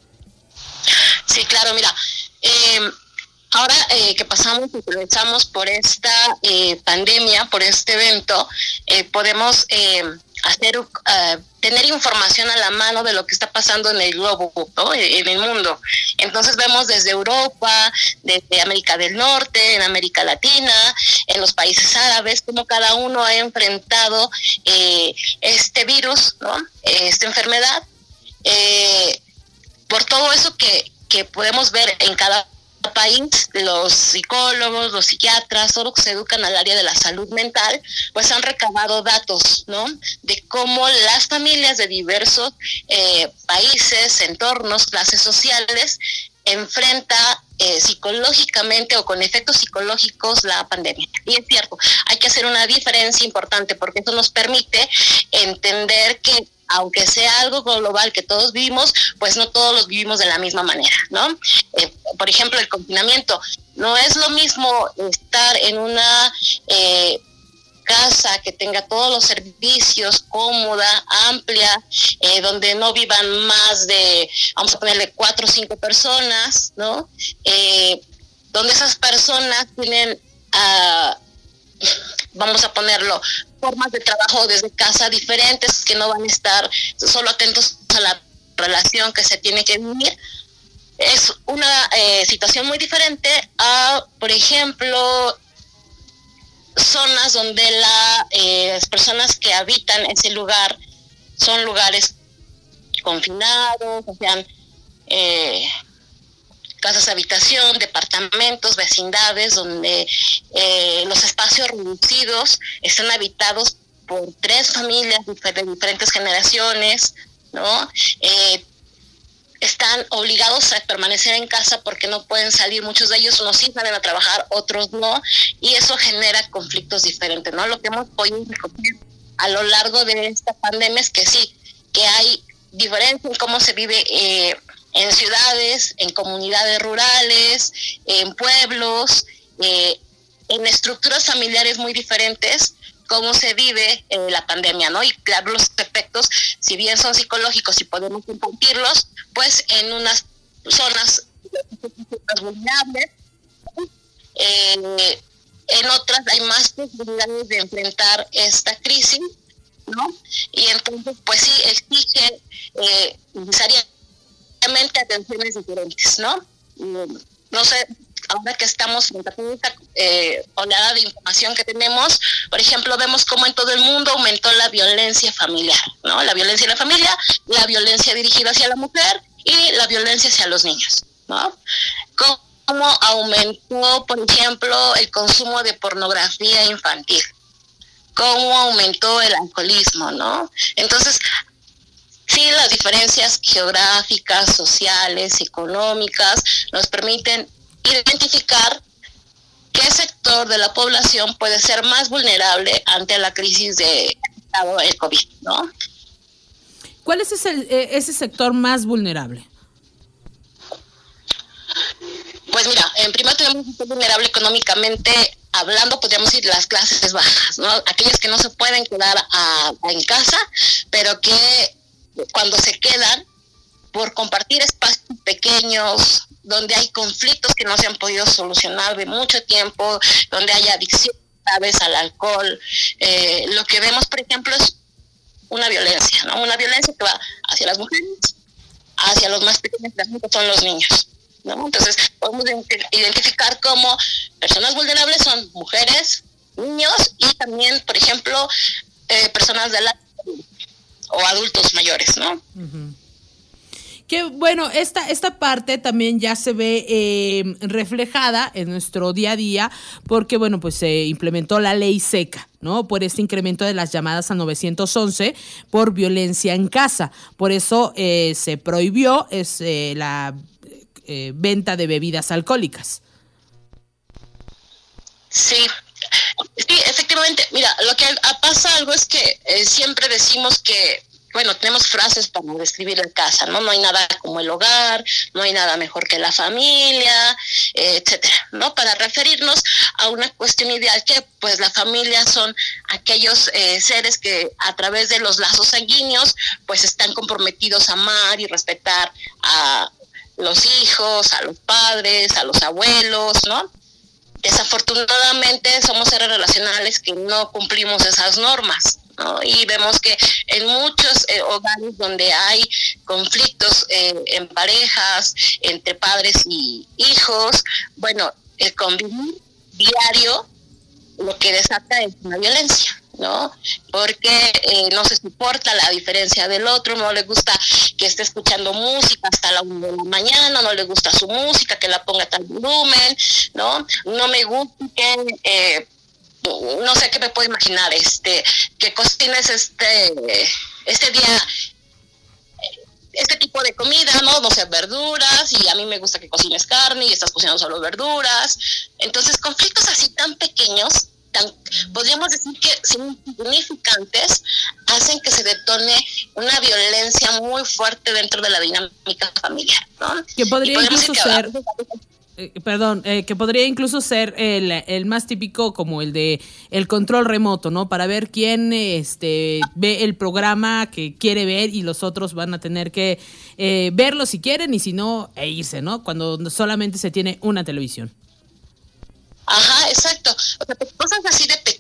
Sí, claro, mira, eh, ahora eh, que pasamos y atravesamos por esta eh, pandemia, por este evento, eh, podemos eh, hacer, uh, tener información a la mano de lo que está pasando en el globo, ¿no? En el mundo. Entonces vemos desde Europa, desde América del Norte, en América Latina, en los países árabes, cómo cada uno ha enfrentado eh, este virus, ¿no? Esta enfermedad, eh, por todo eso que, que podemos ver en cada país. Los psicólogos, los psiquiatras, todos los que se educan al área de la salud mental, pues han recabado datos, ¿no? De cómo las familias de diversos eh, países, entornos, clases sociales, enfrenta eh, psicológicamente o con efectos psicológicos la pandemia. Y es cierto, hay que hacer una diferencia importante porque eso nos permite entender que aunque sea algo global que todos vivimos, pues no todos los vivimos de la misma manera, ¿no? Eh, por ejemplo, el confinamiento. No es lo mismo estar en una eh, casa que tenga todos los servicios, cómoda, amplia, eh, donde no vivan más de, vamos a ponerle cuatro o cinco personas, ¿no? Eh, donde esas personas tienen, uh, vamos a ponerlo, formas de trabajo desde casa diferentes, que no van a estar solo atentos a la relación que se tiene que vivir. Es una eh, situación muy diferente a, por ejemplo, zonas donde la, eh, las personas que habitan ese lugar son lugares confinados, o sea, eh, casas de habitación, departamentos, vecindades, donde eh, los espacios reducidos están habitados por tres familias de diferentes generaciones, ¿no? Eh, están obligados a permanecer en casa porque no pueden salir, muchos de ellos, unos sí salen a trabajar, otros no, y eso genera conflictos diferentes, ¿no? Lo que hemos podido descubrir a lo largo de esta pandemia es que sí, que hay diferencia en cómo se vive eh, en ciudades, en comunidades rurales, en pueblos, eh, en estructuras familiares muy diferentes, cómo se vive eh, la pandemia, ¿no? Y claro, los efectos, si bien son psicológicos y podemos compartirlos, pues en unas zonas más vulnerables, eh, en otras hay más posibilidades de enfrentar esta crisis, ¿no? Y entonces, pues sí, exige eh, necesariamente atenciones diferentes, ¿no? No sé, ahora que estamos frente a toda esta eh, oleada de información que tenemos, por ejemplo, vemos cómo en todo el mundo aumentó la violencia familiar, ¿no? La violencia en la familia, la violencia dirigida hacia la mujer y la violencia hacia los niños, ¿no? Cómo aumentó, por ejemplo, el consumo de pornografía infantil, cómo aumentó el alcoholismo, ¿no? Entonces, sí, las diferencias geográficas, sociales, económicas nos permiten identificar qué sector de la población puede ser más vulnerable ante la crisis de el COVID, ¿no? ¿Cuál es ese, ese sector más vulnerable? Pues mira, en primer tenemos un sector vulnerable económicamente hablando, podríamos decir las clases bajas, ¿no? Aquellas que no se pueden quedar a, a en casa, pero que cuando se quedan por compartir espacios pequeños, donde hay conflictos que no se han podido solucionar de mucho tiempo, donde hay adicción graves al alcohol, eh, lo que vemos, por ejemplo, es una violencia, ¿no? Una violencia que va hacia las mujeres, hacia los más pequeños, que son los niños, ¿no? Entonces, podemos identificar como personas vulnerables son mujeres, niños y también, por ejemplo, eh, personas de la o adultos mayores, ¿no? Uh-huh. Que bueno, esta, esta parte también ya se ve eh, reflejada en nuestro día a día porque, bueno, pues se implementó la ley seca, ¿no? Por este incremento de las llamadas a nueve once por violencia en casa. Por eso eh, se prohibió es, eh, la eh, venta de bebidas alcohólicas. Sí. Sí, efectivamente. Mira, lo que pasa algo es que eh, siempre decimos que bueno, tenemos frases para describir la casa, ¿no? No hay nada como el hogar, no hay nada mejor que la familia, eh, etcétera, ¿no? Para referirnos a una cuestión ideal que, pues, la familia son aquellos eh, seres que a través de los lazos sanguíneos, pues, están comprometidos a amar y respetar a los hijos, a los padres, a los abuelos, ¿no? Desafortunadamente somos seres relacionales que no cumplimos esas normas, ¿no? Y vemos que en muchos eh, hogares donde hay conflictos eh, en parejas, entre padres y hijos, bueno, el convivir diario lo que desata es una violencia, ¿no? Porque eh, no se soporta la diferencia del otro, no le gusta que esté escuchando música hasta la una de la mañana, no le gusta su música, que la ponga a tal volumen, ¿no? No me gusta que... Eh, no sé qué me puedo imaginar, este, que cocines este, este día, este tipo de comida, ¿no? No sé, verduras, y a mí me gusta que cocines carne y estás cocinando solo verduras. Entonces, conflictos así tan pequeños, tan, podríamos decir que insignificantes, hacen que se detone una violencia muy fuerte dentro de la dinámica familiar, ¿no? Que podría incluso ser... Eh, perdón, eh, que podría incluso ser el, el más típico como el de el control remoto, ¿no? Para ver quién este, ve el programa que quiere ver y los otros van a tener que eh, verlo si quieren y si no, e irse, ¿no? Cuando solamente se tiene una televisión. Ajá, exacto. O sea, cosas así de pequeñas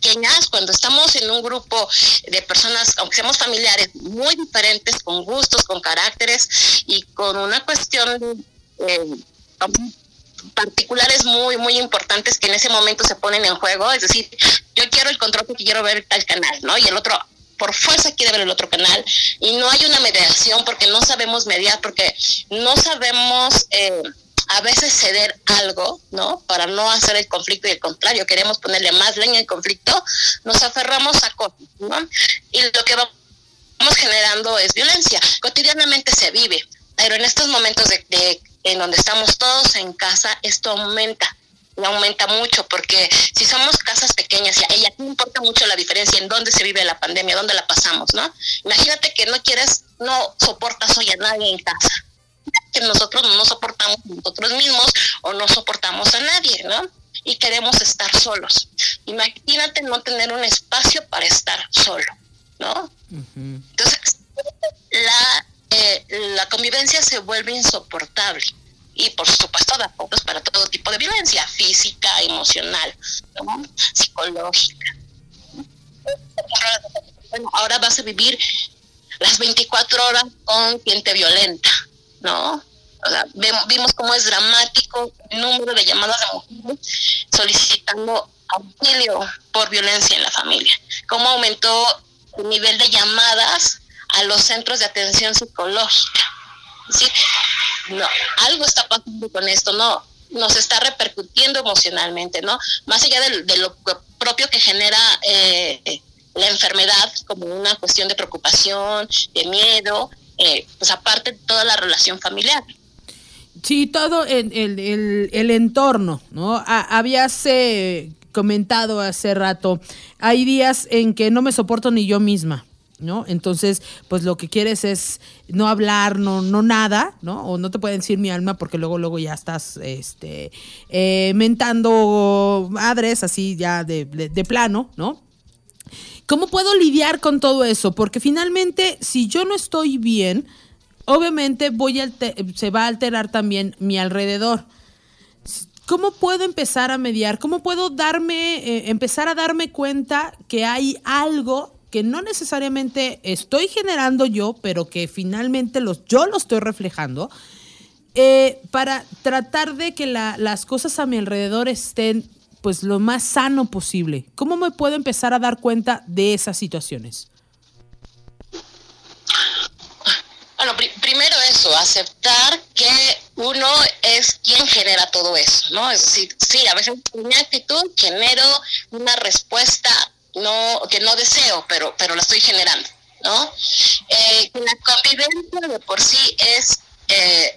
pequeñas, cuando estamos en un grupo de personas, aunque seamos familiares, muy diferentes, con gustos, con caracteres y con una cuestión eh, particulares muy, muy importantes que en ese momento se ponen en juego, es decir, yo quiero el control porque quiero ver tal canal, ¿no? Y el otro por fuerza quiere ver el otro canal y no hay una mediación porque no sabemos mediar, porque no sabemos eh, a veces ceder algo, ¿no? Para no hacer el conflicto y al contrario, queremos ponerle más leña al conflicto, nos aferramos a cosas, ¿no? Y lo que vamos generando es violencia. Cotidianamente se vive, pero en estos momentos de, de en donde estamos todos en casa, esto aumenta. aumenta mucho, porque si somos casas pequeñas, y a ella no importa mucho la diferencia en dónde se vive la pandemia, dónde la pasamos, ¿no? Imagínate que no quieres, no soportas hoy a nadie en casa, que nosotros no nos soportamos nosotros mismos o no soportamos a nadie, ¿no? Y queremos estar solos. Imagínate no tener un espacio para estar solo, ¿no? Uh-huh. Entonces, la, eh, la convivencia se vuelve insoportable. Y por supuesto da pautas para todo tipo de violencia, física, emocional, ¿no? Psicológica. Bueno, ahora vas a vivir las veinticuatro horas con quien te violenta, ¿no? O sea, vimos cómo es dramático el número de llamadas de mujeres solicitando auxilio por violencia en la familia. Cómo aumentó el nivel de llamadas a los centros de atención psicológica. ¿Sí? No, algo está pasando con esto, no, nos está repercutiendo emocionalmente, ¿no? Más allá de, de lo propio que genera eh, la enfermedad, como una cuestión de preocupación, de miedo, eh, pues aparte toda la relación familiar. Sí, todo el, el, el, el entorno, ¿no? A, habías eh, comentado hace rato, hay días en que no me soporto ni yo misma, ¿no? Entonces, pues lo que quieres es no hablar, no, no nada, ¿no? O no te pueden decir mi alma porque luego, luego ya estás, este, eh, mentando madres así ya de, de, de plano, ¿no? ¿Cómo puedo lidiar con todo eso? Porque finalmente, si yo no estoy bien, obviamente voy a alter- se va a alterar también mi alrededor. ¿Cómo puedo empezar a mediar? ¿Cómo puedo darme, eh, empezar a darme cuenta que hay algo que no necesariamente estoy generando yo, pero que finalmente los, yo lo estoy reflejando, eh, para tratar de que la, las cosas a mi alrededor estén pues lo más sano posible? ¿Cómo me puedo empezar a dar cuenta de esas situaciones? Bueno, pr- primero eso, aceptar que uno es quien genera todo eso, ¿no? Es decir, sí, a veces en mi actitud genero una respuesta no que no deseo, pero pero la estoy generando, ¿no? Eh, la convivencia de por sí es eh,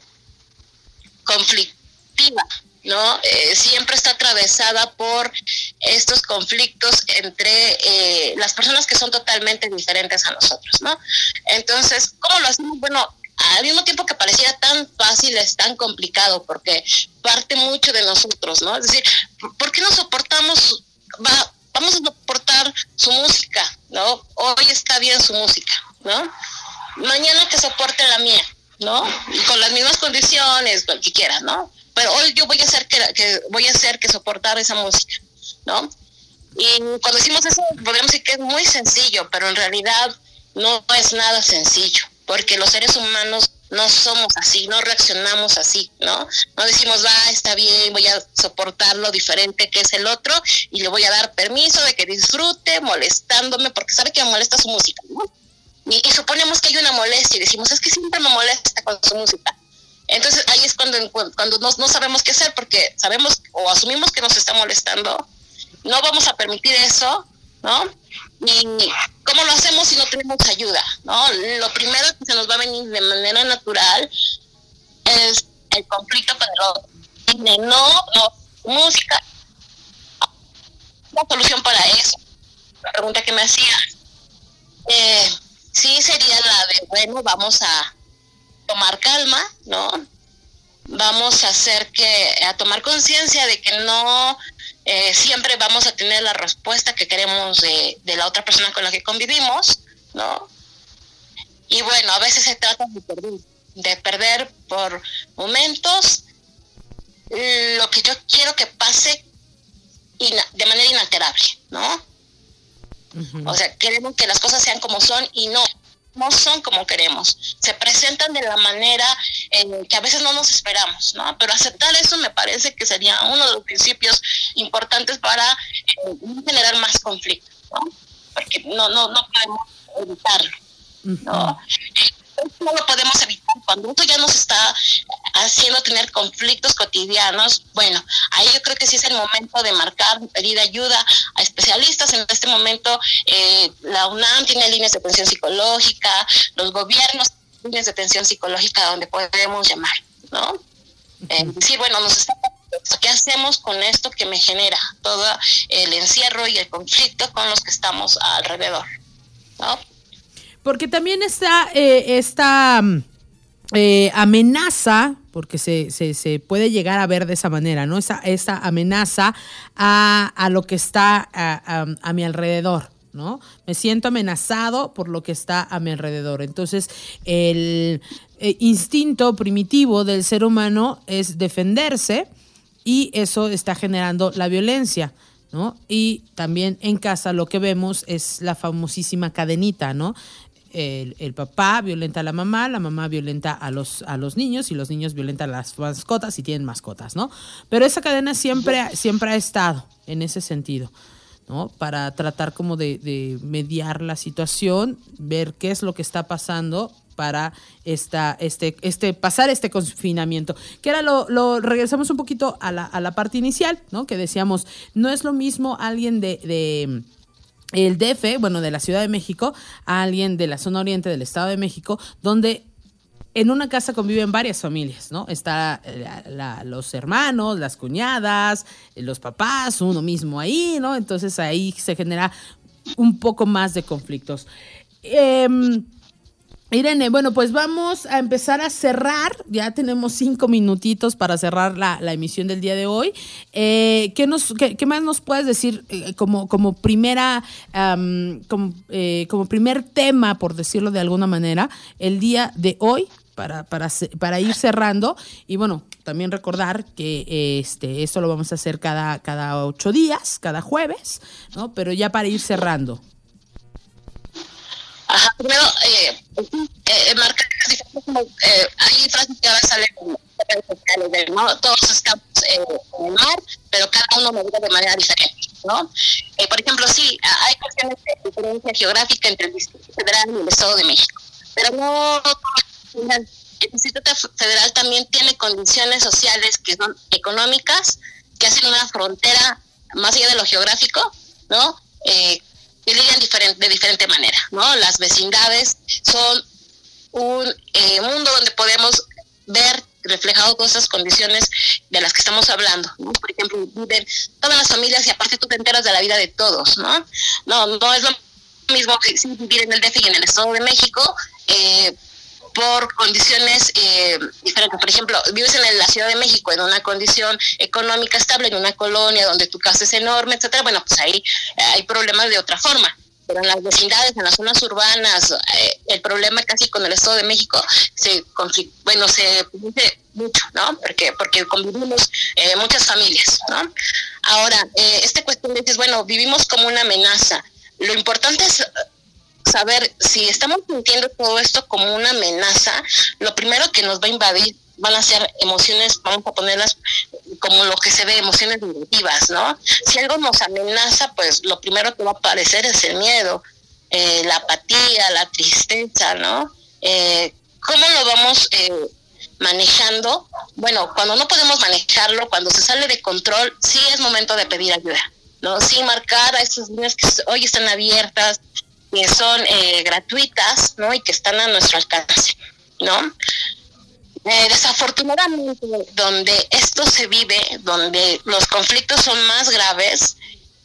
conflictiva, ¿no? Eh, siempre está atravesada por estos conflictos entre eh, las personas que son totalmente diferentes a nosotros, ¿no? Entonces, ¿cómo lo hacemos? Bueno, al mismo tiempo que pareciera tan fácil, es tan complicado, porque parte mucho de nosotros, ¿no? Es decir, ¿por qué no soportamos? Va, vamos a soportar su música, ¿no? Hoy está bien su música, ¿no? Mañana que soporte la mía, ¿no? Y con las mismas condiciones, lo que quiera, ¿no? Pero hoy yo voy a hacer que, que voy a hacer que soportar esa música, ¿no? Y cuando decimos eso, podríamos decir que es muy sencillo, pero en realidad no es nada sencillo, porque los seres humanos no somos así, no reaccionamos así, ¿no? No decimos, va, está bien, voy a soportar lo diferente que es el otro y le voy a dar permiso de que disfrute molestándome porque sabe que me molesta su música, ¿no? Y, y suponemos que hay una molestia y decimos, es que siempre me molesta con su música. Entonces ahí es cuando, cuando no, no sabemos qué hacer, porque sabemos o asumimos que nos está molestando, no vamos a permitir eso, ¿no? Y ¿cómo lo hacemos si no tenemos ayuda? ¿No? Lo primero que se nos va a venir de manera natural es el conflicto con el otro. Y de no, no, música, una solución para eso. La pregunta que me hacía, eh, sí sería la de, bueno, vamos a tomar calma, ¿no? Vamos a hacer que, a tomar conciencia de que no eh, siempre vamos a tener la respuesta que queremos de, de la otra persona con la que convivimos, ¿no? Y bueno, a veces se trata de perder, de perder por momentos lo que yo quiero que pase ina- de manera inalterable, ¿no? Uh-huh. O sea, queremos que las cosas sean como son y no, no son como queremos. Se presentan de la manera eh, que a veces no nos esperamos, ¿no? Pero aceptar eso me parece que sería uno de los principios importantes para eh, no generar más conflicto, ¿no? Porque no, no, no podemos evitarlo, ¿no? Uh-huh. No lo podemos evitar. Cuando esto ya nos está haciendo tener conflictos cotidianos, bueno, ahí yo creo que sí es el momento de marcar, pedir ayuda a especialistas. En este momento eh, la UNAM tiene líneas de atención psicológica, los gobiernos tienen líneas de atención psicológica donde podemos llamar, ¿no? Eh, decir, bueno, nos está ¿qué hacemos con esto que me genera todo el encierro y el conflicto con los que estamos alrededor, ¿no? Porque también está eh, esta eh, amenaza, porque se, se, se puede llegar a ver de esa manera, ¿no? Esa, esta amenaza a, a lo que está a, a, a mi alrededor, ¿no? Me siento amenazado por lo que está a mi alrededor. Entonces, el, el instinto primitivo del ser humano es defenderse y eso está generando la violencia, ¿no? Y también en casa lo que vemos es la famosísima cadenita, ¿no? El, el papá violenta a la mamá, la mamá violenta a los, a los niños y los niños violentan a las mascotas si tienen mascotas, ¿no? Pero esa cadena siempre, siempre ha estado en ese sentido, ¿no? Para tratar como de, de mediar la situación, ver qué es lo que está pasando para esta, este, este, pasar este confinamiento. Que era lo, lo regresamos un poquito a la, a la parte inicial, ¿no? Que decíamos, no es lo mismo alguien de, de el D F, bueno, de la Ciudad de México, a alguien de la zona oriente del Estado de México, donde en una casa conviven varias familias, ¿no? Está la, la, los hermanos, las cuñadas, los papás, uno mismo ahí, ¿no? Entonces ahí se genera un poco más de conflictos. Eh, Irene, bueno, pues vamos a empezar a cerrar. Ya tenemos cinco minutitos para cerrar la, la emisión del día de hoy. Eh, ¿qué, nos, qué, ¿Qué más nos puedes decir eh, como, como primera, um, como, eh, como primer tema, por decirlo de alguna manera, el día de hoy? Para, para, para ir cerrando y bueno, también recordar que este esto lo vamos a hacer cada, cada ocho días, cada jueves, ¿no? Pero ya para ir cerrando. Ajá, primero, eh, eh, marcar como, eh, hay frases que ahora salen como ¿no? Todos estamos eh, en el mar, pero cada uno medida de manera diferente, ¿no? Eh, por ejemplo, sí, hay cuestiones de diferencia geográfica entre el Distrito Federal y el Estado de México, pero no el Distrito Federal también tiene condiciones sociales que son económicas, que hacen una frontera más allá de lo geográfico, ¿no? Eh, y lidian diferente, de diferente manera, ¿no? Las vecindades son un eh, mundo donde podemos ver reflejado todas esas condiciones de las que estamos hablando, ¿no? Por ejemplo, viven todas las familias y aparte tú te enteras de la vida de todos, ¿no? No, no es lo mismo que vivir en el D F y en el Estado de México, eh, por condiciones eh, diferentes. Por ejemplo, vives en la Ciudad de México en una condición económica estable, en una colonia donde tu casa es enorme, etcétera. Bueno, pues ahí eh, hay problemas de otra forma. Pero en las vecindades, en las zonas urbanas, eh, el problema casi con el Estado de México se conflicta, bueno, se produce mucho, ¿no? Porque porque convivimos eh, muchas familias, ¿no? Ahora, eh, esta cuestión dices, bueno, vivimos como una amenaza. Lo importante es saber si estamos sintiendo todo esto como una amenaza. Lo primero que nos va a invadir van a ser emociones, vamos a ponerlas como lo que se ve, emociones negativas, ¿no? Si algo nos amenaza, pues lo primero que va a aparecer es el miedo, eh, la apatía, la tristeza, ¿no? Eh, ¿Cómo lo vamos eh, manejando? Bueno, cuando no podemos manejarlo, cuando se sale de control, sí es momento de pedir ayuda, ¿no? Sí marcar a esas líneas que hoy están abiertas, que son eh, gratuitas, ¿no? Y que están a nuestro alcance, ¿no? Eh, desafortunadamente, donde esto se vive, donde los conflictos son más graves,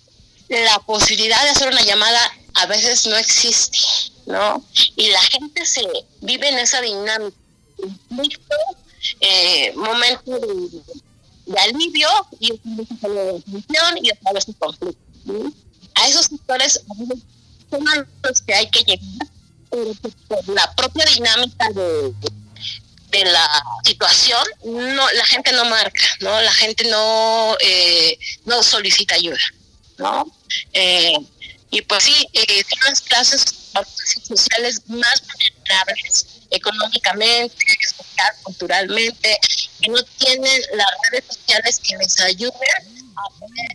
la posibilidad de hacer una llamada a veces no existe, ¿no? Y la gente se vive en esa dinámica, conflicto, eh, momento de, de alivio y de tensión y otra vez de conflicto, ¿no? A esos sectores son los que hay que llegar, pero por la propia dinámica de, de la situación, no, la gente no marca, ¿no? La gente no, eh, no solicita ayuda, ¿no? Eh, Y pues sí, eh, son las clases sociales más vulnerables económicamente, social, culturalmente, que no tienen las redes sociales que les ayuden a poder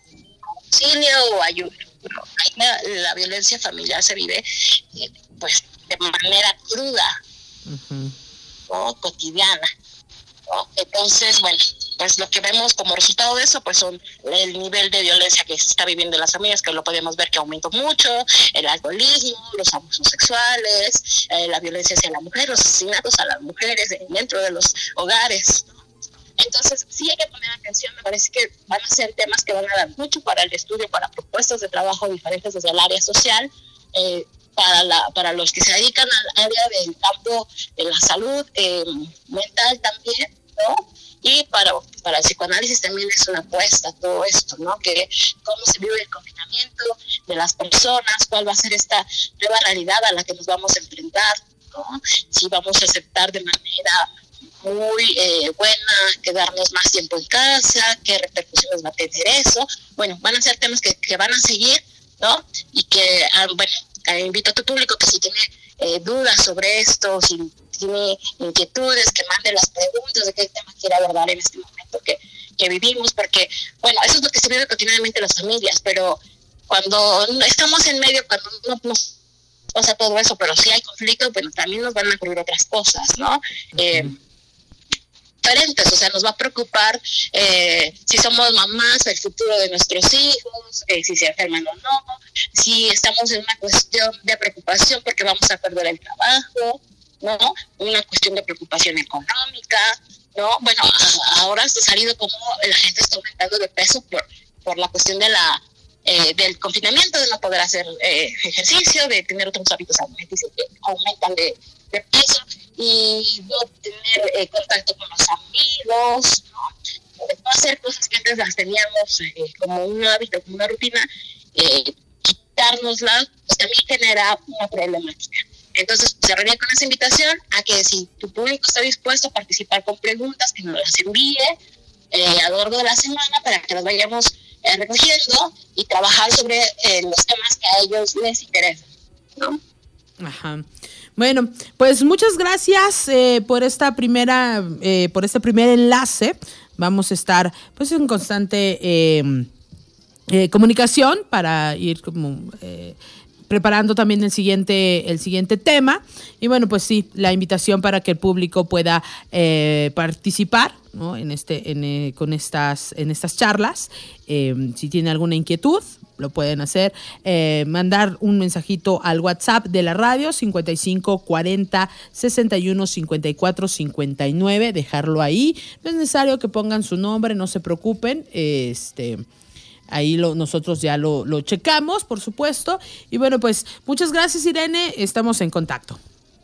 auxilio o ayuda. ¿No? Ahí la, la violencia familiar se vive eh, pues de manera cruda, uh-huh. ¿no? Cotidiana, ¿no? Entonces, bueno, pues lo que vemos como resultado de eso pues son el nivel de violencia que se está viviendo en las familias, que lo podemos ver que aumentó mucho, el alcoholismo, los abusos sexuales, eh, la violencia hacia la mujer, los asesinatos a las mujeres dentro de los hogares, ¿no? Entonces sí hay que poner atención, me parece que van a ser temas que van a dar mucho para el estudio, para propuestas de trabajo diferentes desde el área social, eh, para la para los que se dedican al área del campo de la salud eh, mental también, ¿no? Y para, para el psicoanálisis también es una apuesta todo esto, ¿no? Que cómo se vive el confinamiento de las personas, cuál va a ser esta nueva realidad a la que nos vamos a enfrentar, ¿no? Si vamos a aceptar de manera muy eh, buena quedarnos más tiempo en casa, qué repercusiones va a tener eso. Bueno, van a ser temas que, que van a seguir, ¿no? Y que, ah, bueno, eh, invito a tu público que si tiene eh, dudas sobre esto, si tiene inquietudes, que mande las preguntas de qué tema quiere abordar en este momento que, que vivimos, porque, bueno, eso es lo que se vive continuamente en las familias, pero cuando estamos en medio, cuando no nos pasa todo eso, pero si hay conflicto, bueno, también nos van a ocurrir otras cosas, ¿no? Uh-huh. Eh, diferentes, o sea, nos va a preocupar eh, si somos mamás, el futuro de nuestros hijos, eh, si se enferman o no, si estamos en una cuestión de preocupación porque vamos a perder el trabajo, ¿no? Una cuestión de preocupación económica, ¿no? Bueno, a, ahora ha salido como la gente está aumentando de peso por, por la cuestión de la eh, del confinamiento, de no poder hacer eh, ejercicio, de tener otros hábitos alimenticios que aumentan de, de peso, y no tener eh, contacto con los amigos, ¿no? De no hacer cosas que antes las teníamos eh, como un hábito, como una rutina, eh, quitárnoslas, pues también genera una problemática. Entonces, cerraría con esa invitación a que si tu público está dispuesto a participar con preguntas, que nos las envíe eh, a lo largo de la semana para que las vayamos eh, recogiendo y trabajar sobre eh, los temas que a ellos les interesan, ¿no? Ajá. Bueno, pues muchas gracias eh, por esta primera, eh, por este primer enlace. Vamos a estar pues en constante eh, eh, comunicación para ir como eh, preparando también el siguiente, el siguiente tema. Y bueno, pues sí, la invitación para que el público pueda eh, participar, ¿no? En este, en, eh, con estas, en estas charlas. Eh, si tiene alguna inquietud, lo pueden hacer, eh, mandar un mensajito al WhatsApp de la radio cincuenta y cinco cuarenta sesenta y uno cincuenta y cuatro cincuenta y nueve, dejarlo ahí. No es necesario que pongan su nombre, no se preocupen, este, ahí lo, nosotros ya lo, lo checamos, por supuesto. Y bueno, pues muchas gracias, Irene, estamos en contacto.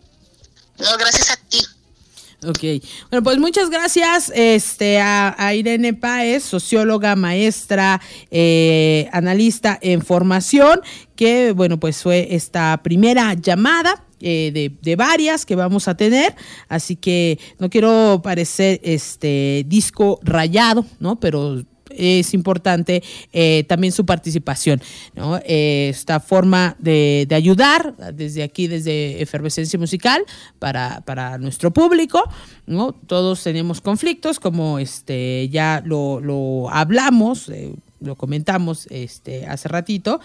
No, gracias a ti. Ok, bueno, pues muchas gracias este, a, a Irene Páez, socióloga, maestra, eh, analista en formación, que bueno, pues fue esta primera llamada eh, de, de varias que vamos a tener, así que no quiero parecer este disco rayado, ¿no? Pero es importante eh, también su participación, ¿no? Eh, esta forma de, de ayudar desde aquí, desde Efervescencia Musical, para, para nuestro público, ¿no? Todos tenemos conflictos, como este ya lo, lo hablamos, eh, lo comentamos este hace ratito.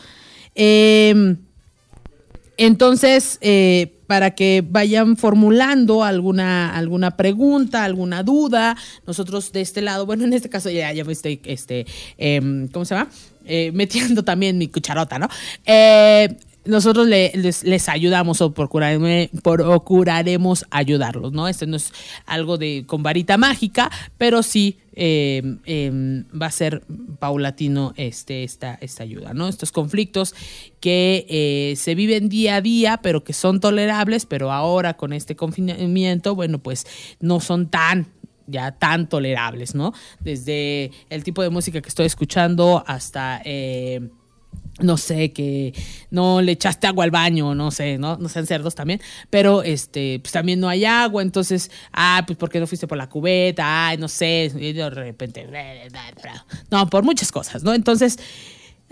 Eh, entonces, eh, para que vayan formulando alguna, alguna pregunta, alguna duda, nosotros de este lado, bueno, en este caso ya, ya me estoy, este, eh, ¿cómo se llama? Eh, metiendo también mi cucharota, ¿no? Eh, nosotros le, les, les ayudamos o procuraremos, procuraremos ayudarlos, ¿no? Este no es algo de con varita mágica, pero sí eh, eh, va a ser paulatino este, esta, esta ayuda, ¿no? Estos conflictos que eh, se viven día a día, pero que son tolerables, pero ahora con este confinamiento, bueno, pues no son tan ya tan tolerables, ¿no? Desde el tipo de música que estoy escuchando hasta eh, no sé, que no le echaste agua al baño, no sé, no, no sean cerdos también, pero este, pues también no hay agua, entonces, ah, pues ¿por qué no fuiste por la cubeta? Ay, no sé, y de repente, no, por muchas cosas, ¿no? Entonces,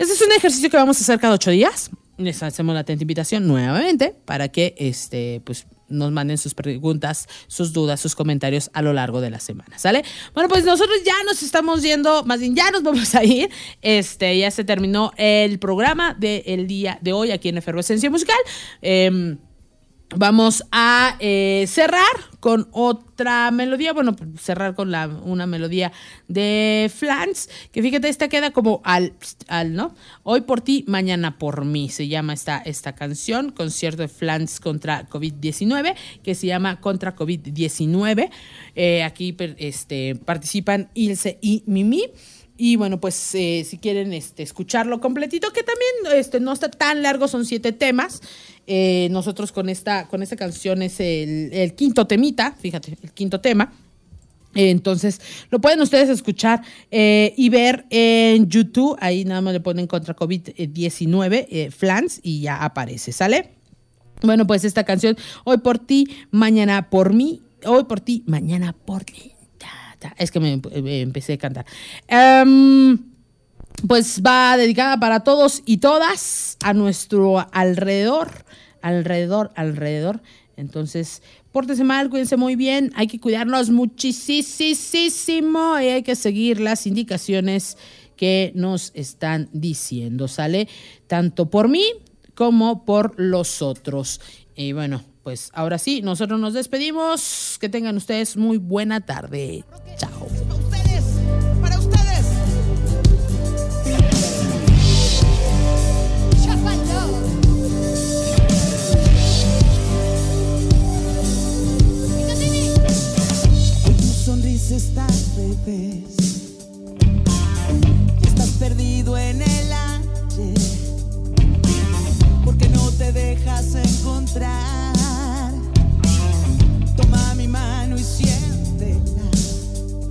Este es un ejercicio que vamos a hacer cada ocho días. Les hacemos la atenta invitación nuevamente para que este, pues, nos manden sus preguntas, sus dudas, sus comentarios a lo largo de la semana, ¿sale? Bueno, pues nosotros ya nos estamos yendo, más bien ya nos vamos a ir. Este, ya se terminó el programa del día de hoy aquí en Efervescencia Musical. Eh, Vamos a eh, cerrar con otra melodía, bueno, cerrar con la, una melodía de Flans, que fíjate, esta queda como al, al, ¿no? Hoy por ti, mañana por mí, se llama esta, esta canción, concierto de Flans contra covid diecinueve, que se llama Contra covid diecinueve. Eh, aquí este, participan Ilse y Mimi. Y bueno, pues eh, si quieren este, escucharlo completito, que también este, no está tan largo, son siete temas. Eh, nosotros con esta, con esta canción es el, el quinto temita, fíjate, el quinto tema. Eh, entonces, lo pueden ustedes escuchar eh, y ver en YouTube. Ahí nada más le ponen Contra covid diecinueve, eh, Flans, y ya aparece, ¿sale? Bueno, pues esta canción, hoy por ti, mañana por mí, hoy por ti, mañana por mí. Es que me, me empecé a cantar. Um, pues va dedicada para todos y todas a nuestro alrededor, alrededor, alrededor. Entonces, pórtense mal, cuídense muy bien. Hay que cuidarnos muchísimo y hay que seguir las indicaciones que nos están diciendo, ¿sale? Tanto por mí como por los otros. Y bueno, pues ahora sí, nosotros nos despedimos. Que tengan ustedes muy buena tarde. Chao. Para ustedes, para ustedes. Hoy tu sonrisa está al revés. Y estás perdido en el ayer. Porque no te dejas encontrar. Toma mi mano y siéntela.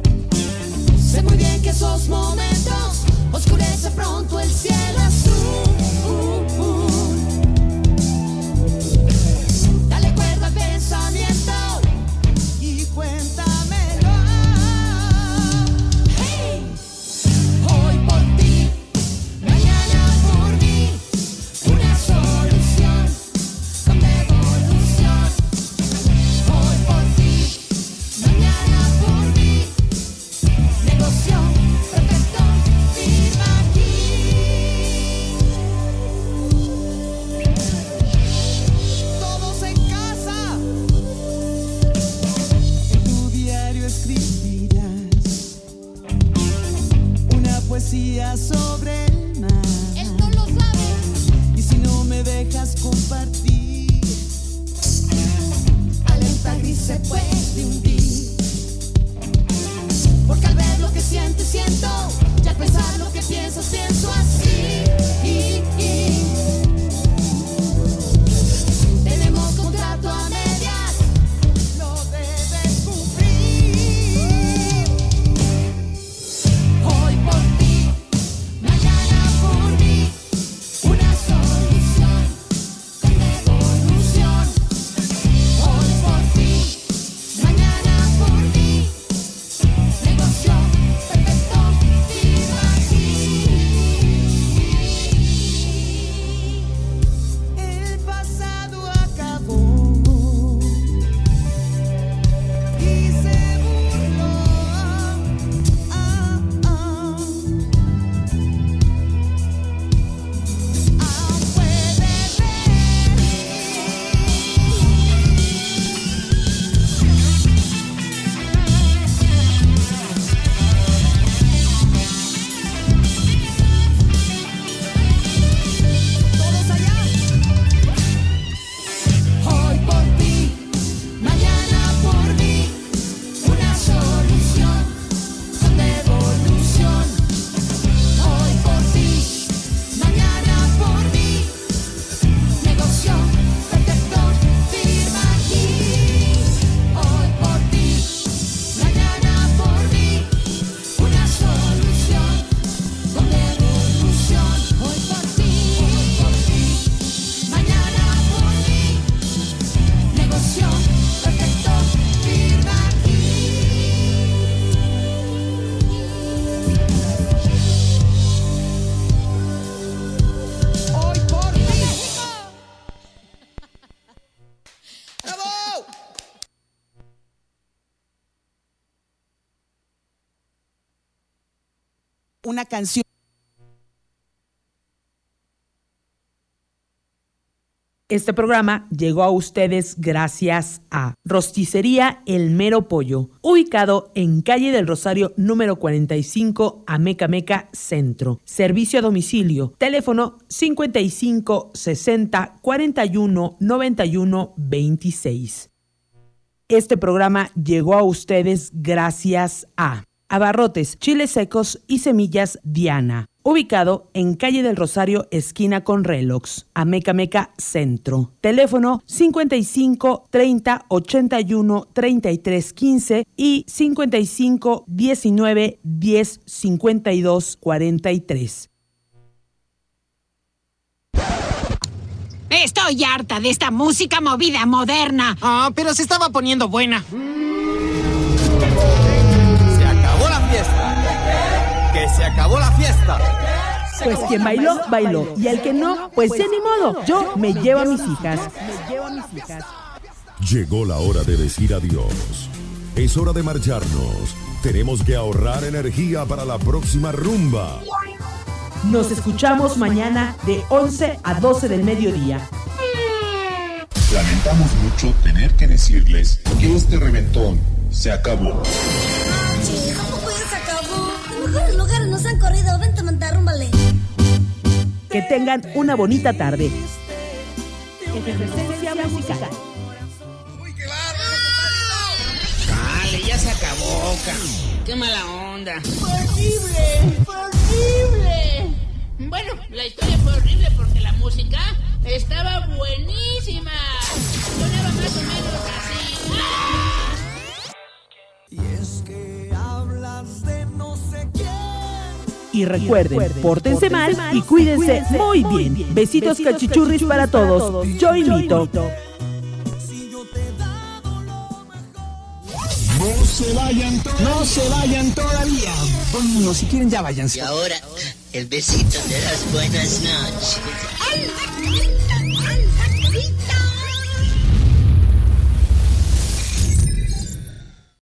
una canción. Este programa llegó a ustedes gracias a Rosticería El Mero Pollo, ubicado en Calle del Rosario número cuarenta y cinco, Amecameca Centro. Servicio a domicilio, teléfono cincuenta y cinco sesenta cuarenta y uno noventa y uno veintiséis. Este programa llegó a ustedes gracias a Abarrotes, chiles secos y semillas Diana, ubicado en Calle del Rosario, esquina con Relox, Amecameca Centro. Teléfono cincuenta y cinco treinta ochenta y uno treinta y tres quince y cincuenta y cinco diecinueve diez cincuenta y dos cuarenta y tres. Estoy harta de esta música movida moderna. Ah, pero se estaba poniendo buena. Se acabó la fiesta. Que se acabó la fiesta. Pues quien bailó, bailó. Y el que no, pues ya ni modo. Yo me llevo a mis hijas. Me llevo a mis hijas. Llegó la hora de decir adiós. Es hora de marcharnos. Tenemos que ahorrar energía para la próxima rumba. Nos escuchamos mañana de once a doce del mediodía. Lamentamos mucho tener que decirles que este reventón se acabó. Che, ¿cómo pues se acabó? Los mejores lugares nos han corrido. Vente, manta, rúmbale. Que tengan una bonita tarde. Efervescencia musical. Dale, ya se acabó, ca. Qué mala onda. ¡Fue horrible! ¡Fue horrible! Bueno, la historia fue horrible porque la música estaba buenísima. Sonaba más o menos así. ¡Ah! Y es que hablas de no sé quién. Y recuerden, pórtense mal y cuídense muy bien. Besitos cachichurris para todos. Yo invito. No se vayan, no se vayan todavía. Bueno, si quieren ya váyanse. Y ahora, el besito de las buenas noches.